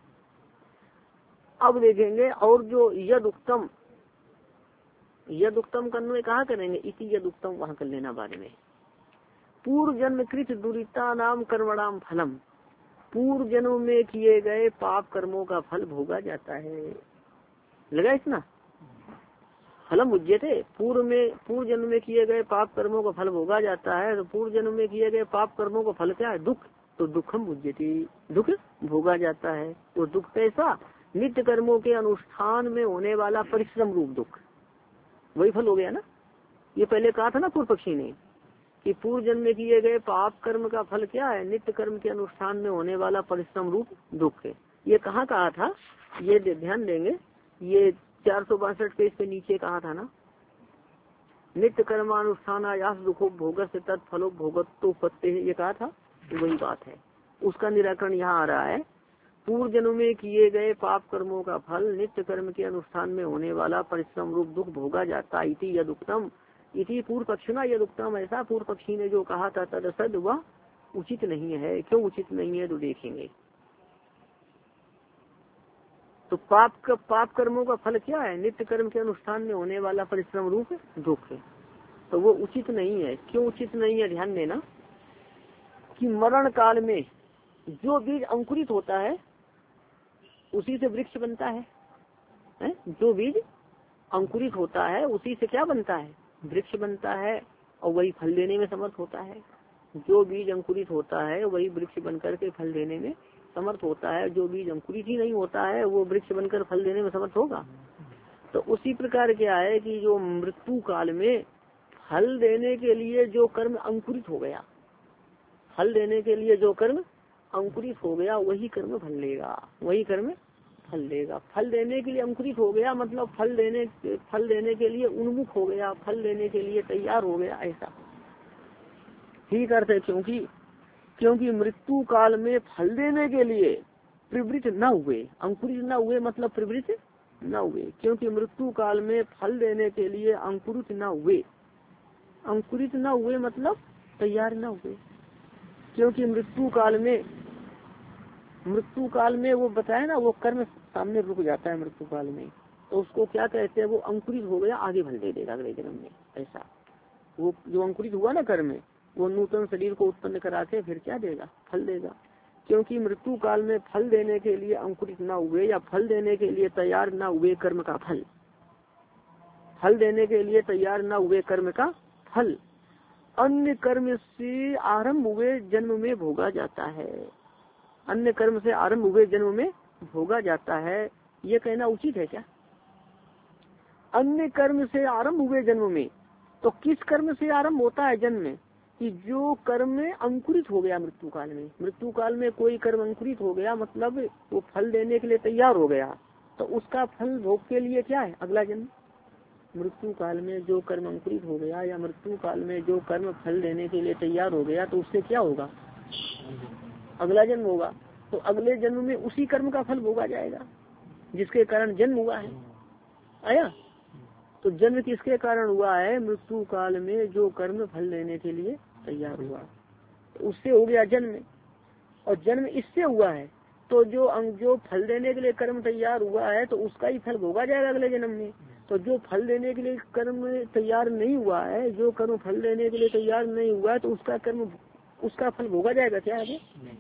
अब देखेंगे। और जो यद उत्तम, यद उत्तम करने में कहा करेंगे, इसी यद उत्तम वहाँ कर लेना बाद में। पूर्व जन्म कृत दुरिता नाम कर्मणाम फलम, पूर्व जन्म में किए गए पाप कर्मों का फल भोगा जाता है। लगा इतना, फलम उज्जते, पूर्व में पूर्व जन्म में किए गए पाप कर्मों का फल भोगा जाता है। तो पूर्व जन्म में किए गए पाप कर्मों का फल क्या है, दुख, तो दुखम उज्जति, दुख भोगा जाता है। वो दुख कैसा, नित्य कर्मों के अनुष्ठान में होने वाला परिश्रम रूप दुख, वही फल हो गया ना। ये पहले कहा था ना पूर्व पक्षी ने कि पूर्व जन्म में किए गए पाप कर्म का फल क्या है, नित्य कर्म के अनुष्ठान में होने वाला परिश्रम रूप दुख है। ये कहाँ कहा था, ये ध्यान देंगे, ये चार सौ बासठ पेज पे नीचे कहा था ना, नित्य कर्मानुष्ठान आयास दुखो भोग से तत्फलो भोगत्व पत्ते, ये कहा था, वही बात है। उसका निराकरण यहाँ आ रहा है। पूर्व जन्म में किए गए पाप कर्मों का फल नित्य कर्म के अनुष्ठान में होने वाला परिश्रम रूप दुख भोगा जाता। इति यदुक्तम, इति पूर्व पक्षिना यदुक्तम, ऐसा पूर्व पक्षी ने जो कहा था तदसद वह उचित नहीं है। क्यों उचित नहीं है तो देखेंगे। तो पाप का पाप कर्मों का फल क्या है, नित्य कर्म के अनुष्ठान में होने वाला परिश्रम रूप दुख, तो वो उचित नहीं है। क्यों उचित नहीं है, ध्यान देना कि मरण काल में जो बीज अंकुरित होता है उसी से वृक्ष बनता है, है? जो बीज अंकुरित होता है उसी से क्या बनता है, वृक्ष बनता है, और वही फल देने में समर्थ होता है। जो बीज अंकुरित होता है वही वृक्ष बनकर के फल देने में समर्थ होता है। जो बीज अंकुरित ही नहीं होता है वो वृक्ष बनकर फल देने में समर्थ होगा। तो उसी प्रकार क्या है कि जो मृत्यु काल में फल देने के लिए जो कर्म अंकुरित हो गया, फल देने के लिए जो कर्म अंकुरित हो गया वही कर्म फल लेगा, वही कर्म फल देगा। फल देने के लिए अंकुरित हो गया मतलब फल देने फल देने के लिए उन्मुख हो गया, फल देने के लिए तैयार हो गया, ऐसा ठीक अर्थ है। क्योंकि क्योंकि मृत्यु काल में फल देने के लिए प्रवृत्त न हुए, अंकुरित न हुए मतलब प्रवृत्त न हुए। क्योंकि मृत्यु काल में फल देने के लिए अंकुरित न हुए, अंकुरित न हुए मतलब तैयार न हुए। क्योंकि मृत्यु काल में मृत्यु काल में वो बताया ना, वो कर्म सामने रुक जाता है मृत्यु काल में, तो उसको क्या कहते हैं, वो अंकुरित हो गया, आगे फल दे देगा अगले जन्म में। ऐसा वो जो अंकुरित हुआ ना कर्म में, वो नूतन शरीर को उत्पन्न करा के फिर क्या देगा, फल देगा। क्योंकि मृत्यु काल में फल देने के लिए अंकुरित ना हुए या फल देने के लिए तैयार ना हुए कर्म का फल, फल देने के लिए तैयार ना हुए कर्म का फल अन्य कर्म से आरंभ हुए जन्म में भोगा जाता है। अन्य कर्म से आरंभ हुए जन्म में भोगा जाता है, ये कहना उचित है क्या? अन्य कर्म से आरंभ हुए जन्म में, तो किस कर्म से आरंभ होता है जन्म में? कि जो कर्म में अंकुरित हो गया मृत्यु काल में। मृत्यु काल में कोई कर्म अंकुरित हो गया, मतलब वो फल देने के लिए तैयार हो गया, तो उसका फल भोग के लिए क्या है, अगला जन्म। मृत्यु काल में जो कर्म अंकुरित हो गया या मृत्यु काल में जो कर्म फल देने के लिए तैयार हो गया, तो उससे क्या होगा, अगला जन्म होगा। तो अगले जन्म में उसी कर्म का फल भोगा जाएगा जिसके कारण जन्म हुआ है। आया? तो जन्म किसके कारण हुआ है? मृत्यु काल में जो कर्म फल देने के लिए तैयार हुआ, तो उससे हो गया जन्म। और जन्म इससे हुआ है, तो जो जो फल देने के लिए कर्म तैयार हुआ है, तो उसका ही फल भोगा जाएगा अगले जन्म में। तो जो फल देने के लिए कर्म तैयार नहीं हुआ है, जो कर्म फल देने के लिए तैयार नहीं हुआ है, तो उसका कर्म उसका फल भोगा जाएगा क्या आगे?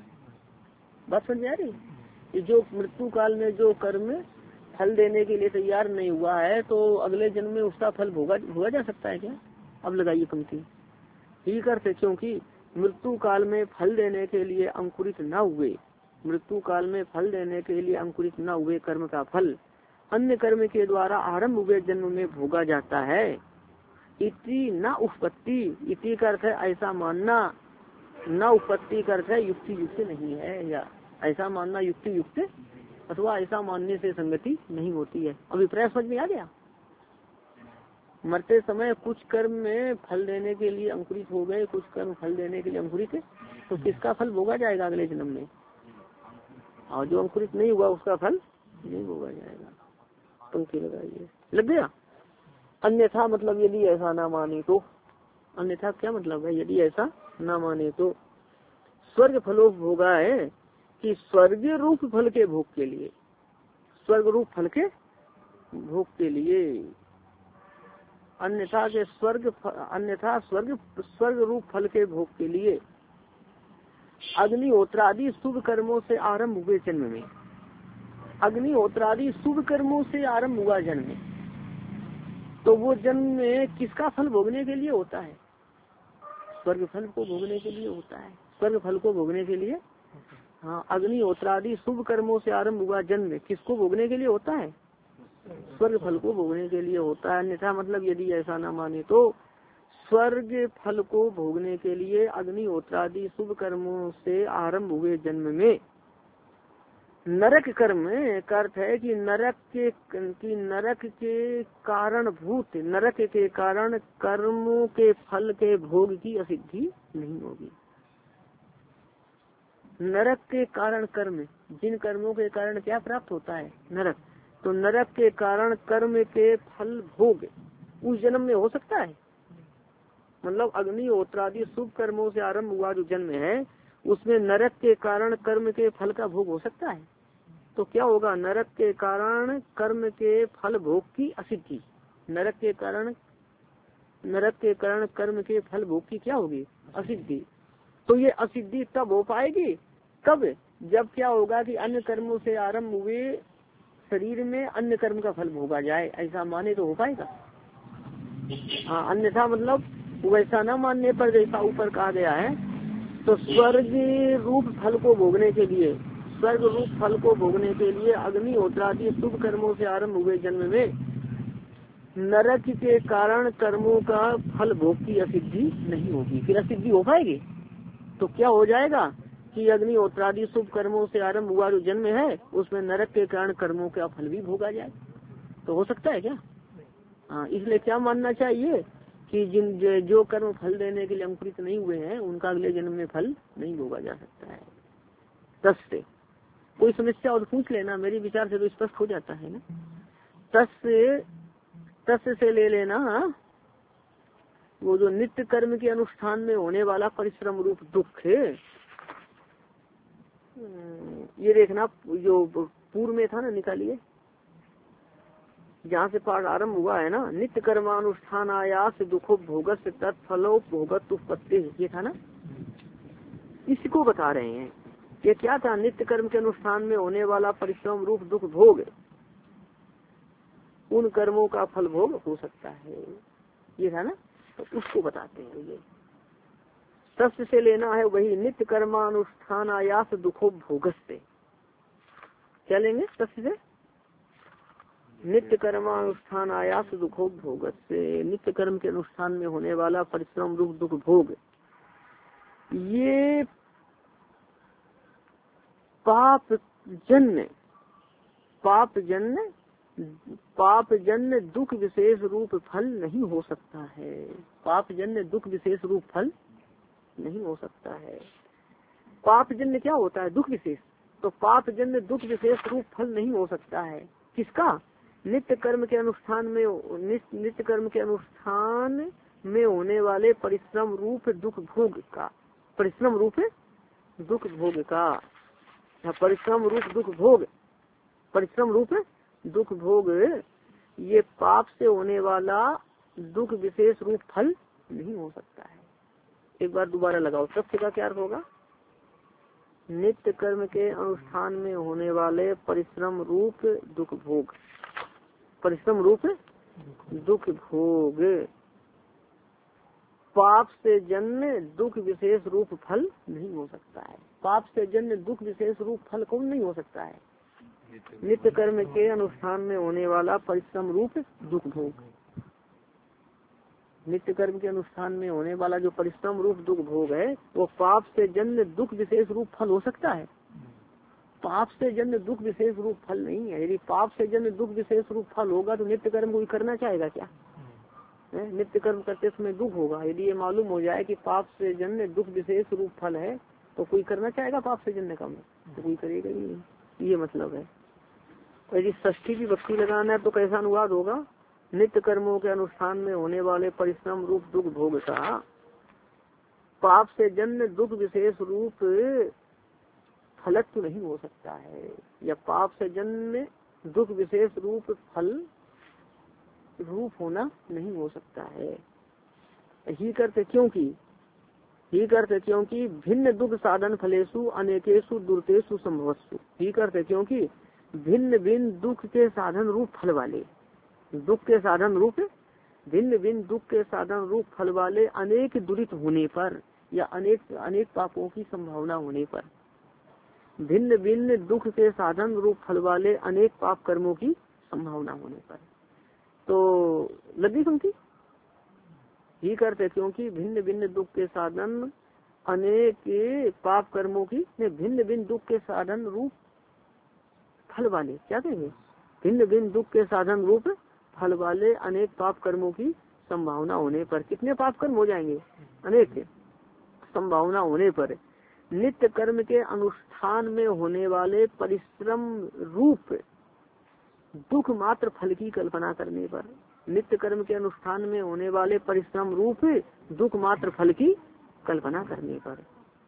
बात समझ आ रही? जो मृत्यु काल में जो कर्म फल देने के लिए तैयार नहीं हुआ है, तो अगले जन्म में उसका फल भोगा भोगा जा सकता है क्या? अब लगाइए पंक्ति, ठीक करते। क्योंकि मृत्यु काल में फल देने के लिए अंकुरित न हुए, मृत्यु काल में फल देने के लिए अंकुरित न हुए कर्म का फल अन्य कर्म के द्वारा आरंभ हुए जन्म में भोगा जाता है। इति न उत्पत्ति, इति का अर्थ है ऐसा मानना, न उत्पत्ति का अर्थ है युक्ति युक्त नहीं है, या ऐसा मानना युक्ति युक्त अथवा ऐसा मानने से संगति नहीं होती है। अभिप्राय समझ में आ गया? मरते समय कुछ कर्म में फल देने के लिए अंकुरित हो गए, कुछ कर्म फल देने के लिए अंकुरित, तो किसका फल भोगा जाएगा अगले जन्म में? और जो अंकुरित नहीं हुआ उसका फल नहीं भोगा जाएगा। पंक्ति लगाइए, लग गया। अन्यथा मतलब यदि ऐसा ना माने तो, अन्यथा क्या मतलब है? यदि ऐसा ना माने तो स्वर्ग फलोपभोगा है कि स्वर्ग रूप फल के भोग के लिए, स्वर्ग रूप फल के भोग के लिए, अन्यथा के स्वर्ग अन्यथा स्वर्ग स्वर्ग रूप फल के भोग के लिए अग्निहोत्रादि शुभ कर्मों से आरंभ हुए जन्म में, अग्निहोत्रादि शुभ कर्मों से आरंभ हुआ जन्म, तो वो जन्म में किसका फल भोगने के लिए होता है? स्वर्ग फल को भोगने के लिए होता है, स्वर्ग फल को भोगने के लिए। हाँ, अग्निहोत्रादि शुभ कर्मों से आरंभ हुआ जन्म किसको भोगने के लिए होता है? स्वर्ग फल को भोगने के लिए होता है। अन्यथा मतलब यदि ऐसा न माने तो स्वर्ग फल को भोगने के लिए अग्निहोत्रादि शुभ कर्मों से आरंभ हुए जन्म में नरक कर्म का अर्थ है कि नरक के कि नरक के कारण भूत, नरक के कारण कर्मों के फल के भोग की असिद्धि नहीं होगी। नरक के कारण कर्म, जिन कर्मों के कारण क्या प्राप्त होता है? नरक। तो नरक के कारण कर्म के फल भोग उस जन्म में हो सकता है। मतलब अग्निहोत्रादि शुभ कर्मों से आरंभ हुआ जो जन्म है, उसमें नरक के कारण कर्म के फल का भोग हो सकता है। तो क्या होगा? नरक के कारण कर्म के फल भोग की असिद्धि, नरक के कारण नरक के कारण कर्म के फल भोग की क्या होगी? असिद्धि। तो ये असिद्धि तब हो पाएगी कब? जब क्या होगा कि अन्य कर्मों से आरंभ हुए शरीर में अन्य कर्म का फल भोगा जाए, ऐसा माने तो हो पाएगा। हाँ, अन्यथा मतलब वैसा न मानने पर जैसा ऊपर कहा गया है, तो स्वर्ग रूप फल को भोगने के लिए, स्वर्ग रूप फल को भोगने के लिए अग्निहोत्रादि शुभ कर्मों से आरंभ हुए जन्म में नरक के कारण कर्मों का फल भोग की असिद्धि नहीं होगी। फिर असिद्धि हो पाएगी तो क्या हो जाएगा कि अग्निहोत्रादि शुभ कर्मों से आरंभ हुआ जो जन्म है उसमें नरक के कारण कर्मों का फल भी भोगा जाए। तो हो सकता है क्या? हाँ, इसलिए क्या मानना चाहिए कि जिन जो कर्म फल देने के लिए अंकुरित नहीं हुए हैं उनका अगले जन्म में फल नहीं भोगा जा सकता है। तस् से कोई समस्या और पूछ लेना, मेरे विचार से तो स्पष्ट हो जाता है ना। तस् तस् से ले लेना वो जो नित्य कर्म के अनुष्ठान में होने वाला परिश्रम रूप दुख है, ये देखना जो पूर्व में था ना, निकालिए जहाँ से पाठ आरंभ हुआ है ना, नित्य कर्मानुष्ठान आयास दुखो भोगस तत्फलो भोगत उत्पत्ति, ये था ना, इसको बता रहे हैं। ये क्या था? नित्य कर्म के अनुष्ठान में होने वाला परिश्रम रूप दुख भोग, उन कर्मों का फल भोग हो सकता है, ये था ना, तो उसको बताते हैं। ये तस्य से लेना है वही नित्य कर्मानुष्ठान आयास दुखो भोगस से, क्या लेंगे? तस्य से नित्य कर्मानुष्ठान आयास दुखो भोगस से, नित्य कर्म के अनुष्ठान में होने वाला परिश्रम रूप दुख भोग, ये पाप जन्य पाप जन्य पाप जन्य दुख विशेष रूप फल नहीं हो सकता है। पाप जन्य दुख विशेष रूप फल नहीं हो सकता है। पाप जन्य क्या होता है? दुख विशेष। तो पाप जन्य दुख विशेष रूप फल नहीं हो सकता है किसका? नित्य कर्म के अनुष्ठान में नित्य कर्म के अनुष्ठान में होने वाले परिश्रम रूप दुख भोग का, परिश्रम रूप दुख भोग का, परिश्रम रूप दुख भोग, परिश्रम रूप दुख भोग, ये पाप से होने वाला दुख विशेष रूप फल नहीं हो सकता है। एक बार दोबारा लगाओ, तथ्य का क्या अर्थ होगा? नित्य कर्म के अनुष्ठान में होने वाले परिश्रम रूप दुख भोग, परिश्रम रूप दुख भोग पाप से जन्य दुख विशेष रूप फल नहीं हो सकता है। पाप से जन्य दुख विशेष रूप फल कौन नहीं हो सकता है? नित्य कर्म के अनुष्ठान में होने वाला परिश्रम रूप दुख भोग। नित्य कर्म के अनुष्ठान में होने वाला जो परिश्रम रूप दुख भोग है, वो पाप से जन्य दुख विशेष रूप फल हो सकता है? पाप से जन्य दुख विशेष रूप फल नहीं है। यदि पाप से जन्य दुख विशेष रूप फल होगा तो नित्य कर्म कोई करना चाहेगा क्या? नित्य कर्म करते समय दुख होगा। यदि ये मालूम हो जाए कि पाप से जन्य दुख विशेष रूप फल है तो कोई करना चाहेगा पाप से जन्य कर्म? तो कोई करेगा ही नहीं, ये मतलब है। तो यदि षष्ठी की भक्ति लगाना है तो कैसा अनुवाद होगा? नित्य कर्मों के अनुष्ठान में होने वाले परिश्रम रूप दुख भोग का पाप से जन्य दुख विशेष रूप फलत्व नहीं हो सकता है, या पाप से जन्य दुख विशेष रूप फल रूप होना नहीं हो सकता है। ही करते क्योंकि ही करते क्योंकि भिन्न दुख साधन फलेशु अनेकेशु दुर्तेषु संभवस्सु। ही करते क्योंकि भिन्न भिन्न दुख के साधन रूप फल वाले, दुख के साधन रूप भिन्न भिन्न दुख के साधन रूप फल वाले अनेक दुरित होने पर, या अनेक अनेक पापों की संभावना होने पर, भिन्न भिन्न दुख के साधन रूप फल वाले अनेक पाप कर्मों की संभावना होने पर। तो लगी पंक्ति? ही करते क्योंकि भिन्न भिन्न दुख के साधन अनेक पाप कर्मों की, भिन्न भिन्न दुख के साधन रूप फल वाले, क्या कहेंगे? भिन्न भिन्न दुख के साधन रूप फल वाले अनेक पाप कर्मों की संभावना होने पर। कितने पाप कर्म हो जाएंगे? अनेक। संभावना होने पर नित्य कर्म के अनुष्ठान में होने वाले परिश्रम रूप दुख मात्र फल की कल्पना करने पर, नित्य कर्म के अनुष्ठान में होने वाले परिश्रम रूप दुख मात्र फल की कल्पना करने पर,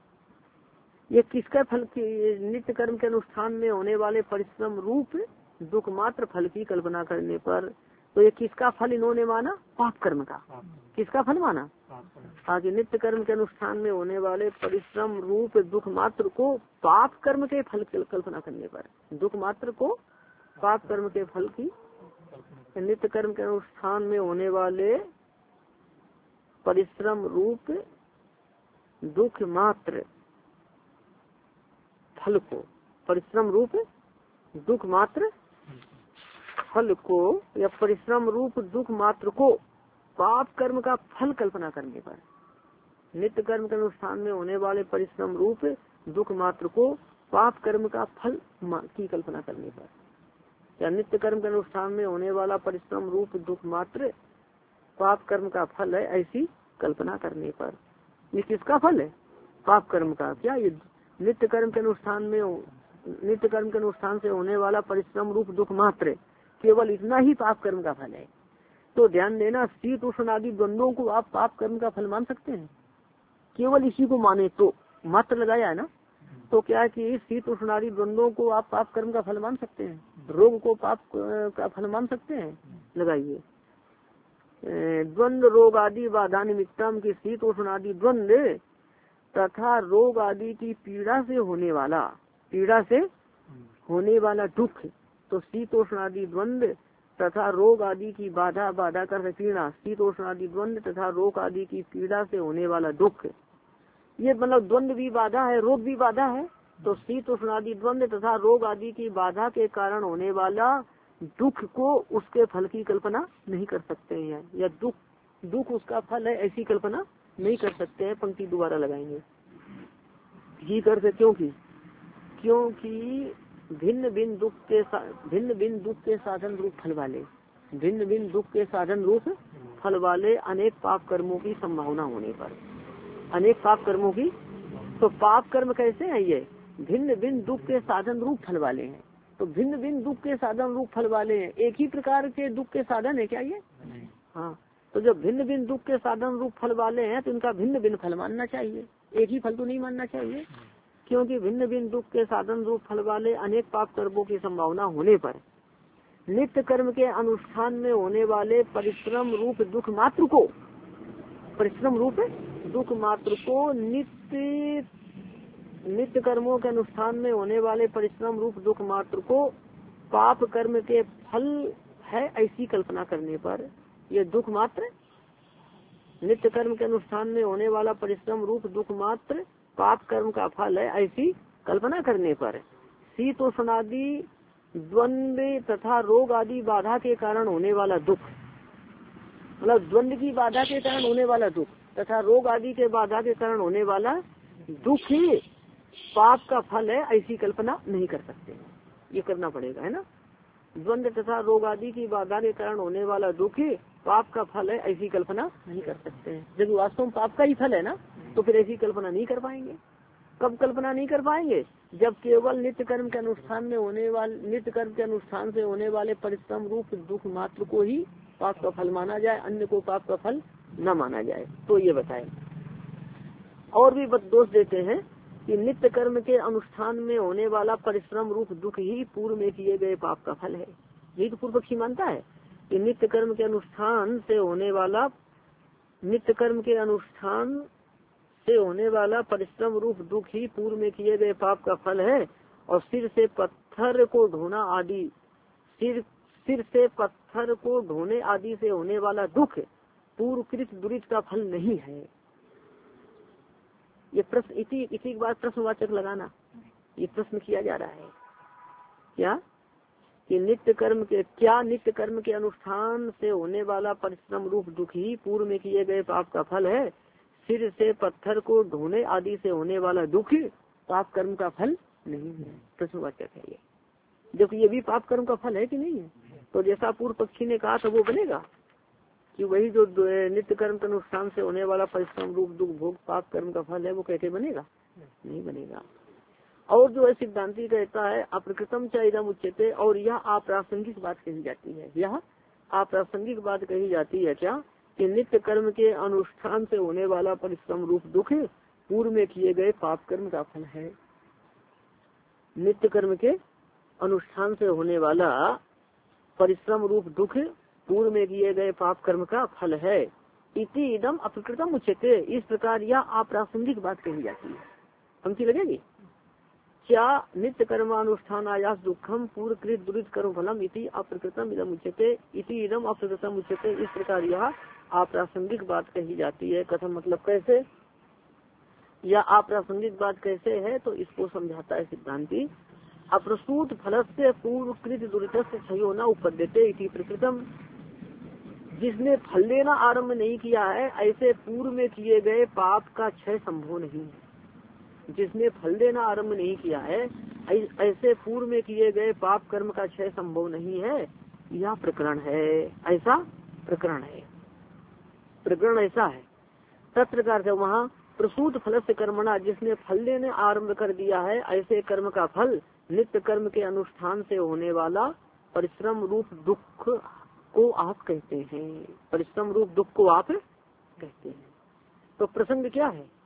ये किसका फल की? नित्य कर्म के अनुष्ठान में होने वाले परिश्रम रूप दुख मात्र फल की कल्पना करने पर, तो ये किसका फल इन्होंने माना? पाप कर्म का। किसका फल माना? आगे नित्य कर्म के अनुष्ठान में होने वाले परिश्रम रूप दुख मात्र को पाप कर्म के फल की कल्पना करने पर, दुख मात्र को पाप कर्म के फल की, नित्य कर्म के अनुष्ठान में होने वाले परिश्रम रूप दुख मात्र फल को, परिश्रम रूप दुख मात्र फल को, या परिश्रम रूप दुख मात्र को पाप कर्म का फल कल्पना करने पर, नित्य कर्म के अनुष्ठान में होने वाले परिश्रम रूप दुख मात्र को पाप कर्म का फल की कल्पना करने पर, या नित्य कर्म के अनुष्ठान में होने वाला परिश्रम रूप दुख मात्र पाप कर्म का फल है, ऐसी कल्पना करने पर। ये किसका फल है? पाप कर्म का। क्या ये नित्य कर्म के अनुष्ठान में, नित्य कर्म के अनुष्ठान से होने वाला परिश्रम रूप दुख मात्र केवल इतना ही पाप कर्म का फल है? तो ध्यान देना, शीत उष्ण आदि द्वंद्वों को आप पाप कर्म का फल मान सकते हैं? केवल इसी को माने तो, मात्र लगाया है ना, तो क्या है कि शीत उष्णादि द्वंद्वों को आप पाप कर्म का फल मान सकते हैं, रोग को पाप का फल मान सकते हैं। लगाइए द्वंद्व रोग आदि बाधा निमित्तम की शीत उष्णादि द्वंद्व तथा रोग आदि की पीड़ा से होने वाला पीड़ा से होने वाला दुख, तो शीतोष्णादि द्वंद्व तथा रोग आदि की बाधा बाधा कर पीड़ा, शीतोष्णादि द्वंद्व तथा रोग आदि की पीड़ा से होने वाला दुख, ये मतलब द्वंद्व भी बाधा है, रोग भी बाधा है। तो शीतोष्णादि द्वंद्व तथा रोग आदि की बाधा के कारण होने वाला दुख को उसके फल की कल्पना नहीं कर सकते हैं, या दुख दुख उसका फल है ऐसी कल्पना नहीं कर सकते हैं। पंक्ति दोबारा लगाएंगे ही करते, क्योंकि क्योंकि भिन्न भिन्न दुख के भिन्न भिन्न दुख के साधन रूप फल वाले भिन्न भिन्न दुख के साधन रूप फल वाले अनेक पाप कर्मों की संभावना होने पर, अनेक पाप कर्मों की, तो पाप कर्म कैसे हैं? ये भिन्न भिन्न दुख के साधन रूप फल वाले हैं। तो भिन्न भिन्न दुख के साधन रूप फल वाले हैं, एक ही प्रकार के दुख के साधन है क्या ये? हाँ, तो जब भिन्न भिन्न दुख के साधन रूप फल वाले हैं तो इनका भिन्न भिन्न फल मानना चाहिए, एक ही फल तो नहीं मानना चाहिए। क्योंकि भिन्न भिन्न दुख के साधन रूप फल वाले अनेक पाप कर्मों की संभावना होने पर नित्य कर्म के अनुष्ठान में होने वाले परिश्रम रूप दुख मात्र को परिश्रम रूप दुख मात्र को नित्य नित्य कर्मों के अनुष्ठान में होने वाले परिश्रम रूप दुख मात्र को पाप कर्म के फल है ऐसी कल्पना करने पर, ये दुख मात्र नित्य कर्म के अनुष्ठान में होने वाला परिश्रम रूप दुख मात्र पाप कर्म का फल है ऐसी कल्पना करने पर शीतोष्णादि द्वंद्व तथा रोग आदि बाधा के कारण होने वाला दुख, मतलब द्वंद्व की बाधा के कारण होने वाला दुख तथा रोग आदि के बाधा के कारण होने वाला दुख ही पाप का फल है ऐसी कल्पना नहीं कर सकते। ये करना पड़ेगा, है ना। द्वंद्व तथा रोग आदि की बाधा के कारण होने वाला दुख ही पाप का फल है ऐसी कल्पना नहीं कर सकते हैं। जब वास्तव में पाप का ही फल है ना, तो फिर ऐसी कल्पना नहीं कर पाएंगे। कब कल्पना नहीं कर पाएंगे? जब केवल नित्य कर्म के अनुष्ठान में होने वाले नित्य कर्म के अनुष्ठान से होने वाले परिश्रम रूप दुख मात्र को ही पाप का फल माना जाए, अन्य को पाप का फल न माना जाए। तो ये बताए। और भी दोष देते हैं कि नित्य कर्म के अनुष्ठान में होने वाला परिश्रम रूप दुख ही पूर्व में किए गए पाप का फल है। यही तो पूर्व पक्षी मानता है कि नित्य कर्म के अनुष्ठान से होने वाला नित्य कर्म के अनुष्ठान से होने वाला परिश्रम रूप दुख ही पूर्व में किए गए पाप का फल है। और सिर से पत्थर को ढोना आदि सिर सिर से पत्थर को ढोने आदि से होने वाला दुख पूर्वकृत दुरित का फल नहीं है। ये प्रश्न इसी इसी बात प्रश्नवाचक लगाना, ये प्रश्न किया जा रहा है क्या कि नित्य कर्म के क्या नित्य कर्म के अनुष्ठान से होने वाला परिश्रम रूप दुख ही पूर्व में किए गए पाप का फल है। सिर से पत्थर को ढोने आदि से होने वाला दुख पाप कर्म का फल नहीं है। प्रश्नवाचक है ये, जबकि ये भी पाप कर्म का फल है कि नहीं है। तो जैसा पूर्व पक्षी ने कहा था वो बनेगा कि वही जो नित्य कर्म के अनुष्ठान से होने वाला परिश्रम रूप दुख भोग पाप कर्म का फल है, वो कैसे बनेगा? नहीं बनेगा। और जो है सिद्धांति कहता है अप्रकृतम च इदम उच्यते, और यह अप्रासंगिक बात कही जाती है। यह अप्रासंगिक बात कही जाती है क्या कि नित्य कर्म के अनुष्ठान से होने वाला परिश्रम रूप दुख पूर्व में किए गए पाप कर्म का फल है। नित्य कर्म के अनुष्ठान से होने वाला परिश्रम रूप दुख पूर्व में किए गए पाप कर्म का फल है। इति इदम अप्रकृतम उच्यते, इस प्रकार यह अप्रासंगिक बात कही जाती है। पंक्ति लगेगी क्या नित्य कर्मानुष्ठान आयास दुखम पूर्वकृत दुरित कर्म फलम इति अप्रकृतम इदम उच्यते। इति इदम अप्रकृतम उच्यते, इस प्रकार यह अप्रासंगिक बात कही जाती है। कथम मतलब कैसे, या अप्रासंगिक बात कैसे है, तो इसको समझाता है सिद्धांति। अप्रसूत फल से पूर्वकृत दुरित क्षयो न उपद्यते इति प्रकृतम, जिसने फल देना आरम्भ नहीं किया है ऐसे पूर्व में किए गए पाप का क्षय संभव नहीं है। जिसने फल देना आरम्भ नहीं किया है ऐसे पूर्व में किए गए पाप कर्म का क्षय संभव नहीं है। यह प्रकरण है, ऐसा प्रकरण है, प्रकरण ऐसा है। तत्प्रकार से वहाँ प्रसूत फल से कर्मणा, जिसने फल देने आरम्भ कर दिया है ऐसे कर्म का फल नित्य कर्म के अनुष्ठान से होने वाला परिश्रम रूप दुख को आप कहते हैं। परिश्रम रूप दुख को आप कहते हैं। तो प्रसंग क्या है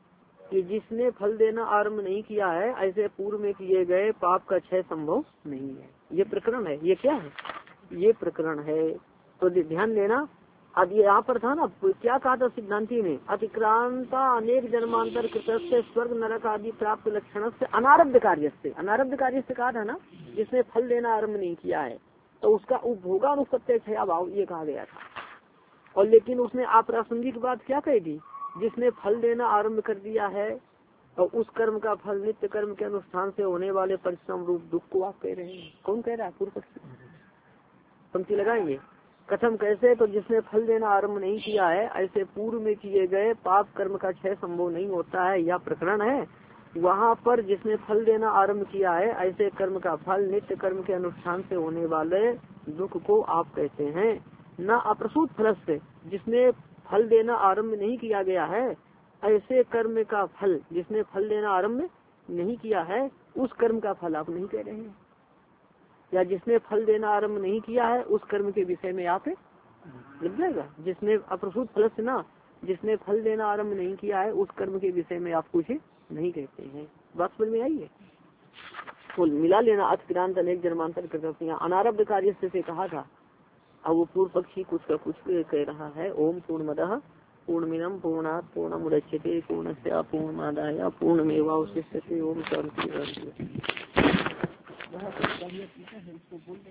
कि जिसने फल देना आरंभ नहीं किया है ऐसे पूर्व में किए गए पाप का क्षय संभव नहीं है। ये प्रकरण है। ये क्या है? ये प्रकरण है। तो ध्यान देना। अब ये यहाँ पर था ना, क्या कहा था सिद्धांति ने? अतिक्रांता अनेक जन्मांतर कृत से स्वर्ग नरक आदि प्राप्त लक्षण से अनारब्ध कार्य से, अनारब्ध कार्य से कहा था ना, जिसने फल देना आरंभ नहीं किया है तो उसका उपभोगा अनुपत्य क्षय भाव ये कहा गया था। और लेकिन उसने अप्रासंगिक बात क्या कही थी? जिसने फल देना आरंभ कर दिया है और उस कर्म का फल नित्य कर्म के अनुष्ठान से होने वाले परिश्रम रूप दुख को आप कह रहे हैं। कौन कह रहा है? पूर्व पक्षी। पंक्ति लगाएंगे। कथम कैसे? तो जिसने फल देना आरंभ नहीं किया है ऐसे पूर्व में किए गए पाप कर्म का क्षय संभव नहीं होता है, यह प्रकरण है। वहाँ पर जिसने फल देना आरंभ किया है ऐसे कर्म का फल नित्य कर्म के अनुष्ठान से होने वाले दुख को आप कहते हैं। न अप्रसूत फल से, जिसने फल देना आरंभ नहीं किया गया है ऐसे कर्म का फल, जिसने फल देना आरंभ नहीं किया है उस कर्म का फल आप नहीं कह रहे हैं। या जिसने फल देना आरंभ नहीं किया है उस कर्म के विषय में आप लग जाएगा। जिसने अप्रसूत फल से ना, जिसने फल देना आरंभ नहीं किया है उस कर्म के विषय में आप कुछ नहीं कहते हैं। बात समझ में आई है? तो मिला लेना। अतिक्रांत अनेक जन्मांतर कृत अनारब्ध कार्य से कहा था। अब वो पूर्व पक्षी कुछ का कुछ कह रहा है। ओम पूर्णमदः पूर्णमिदं पूर्णात् पूर्णमुदच्यते पूर्णस्य पूर्णमादाय पूर्णमेवावशिष्यते। ओम शांति।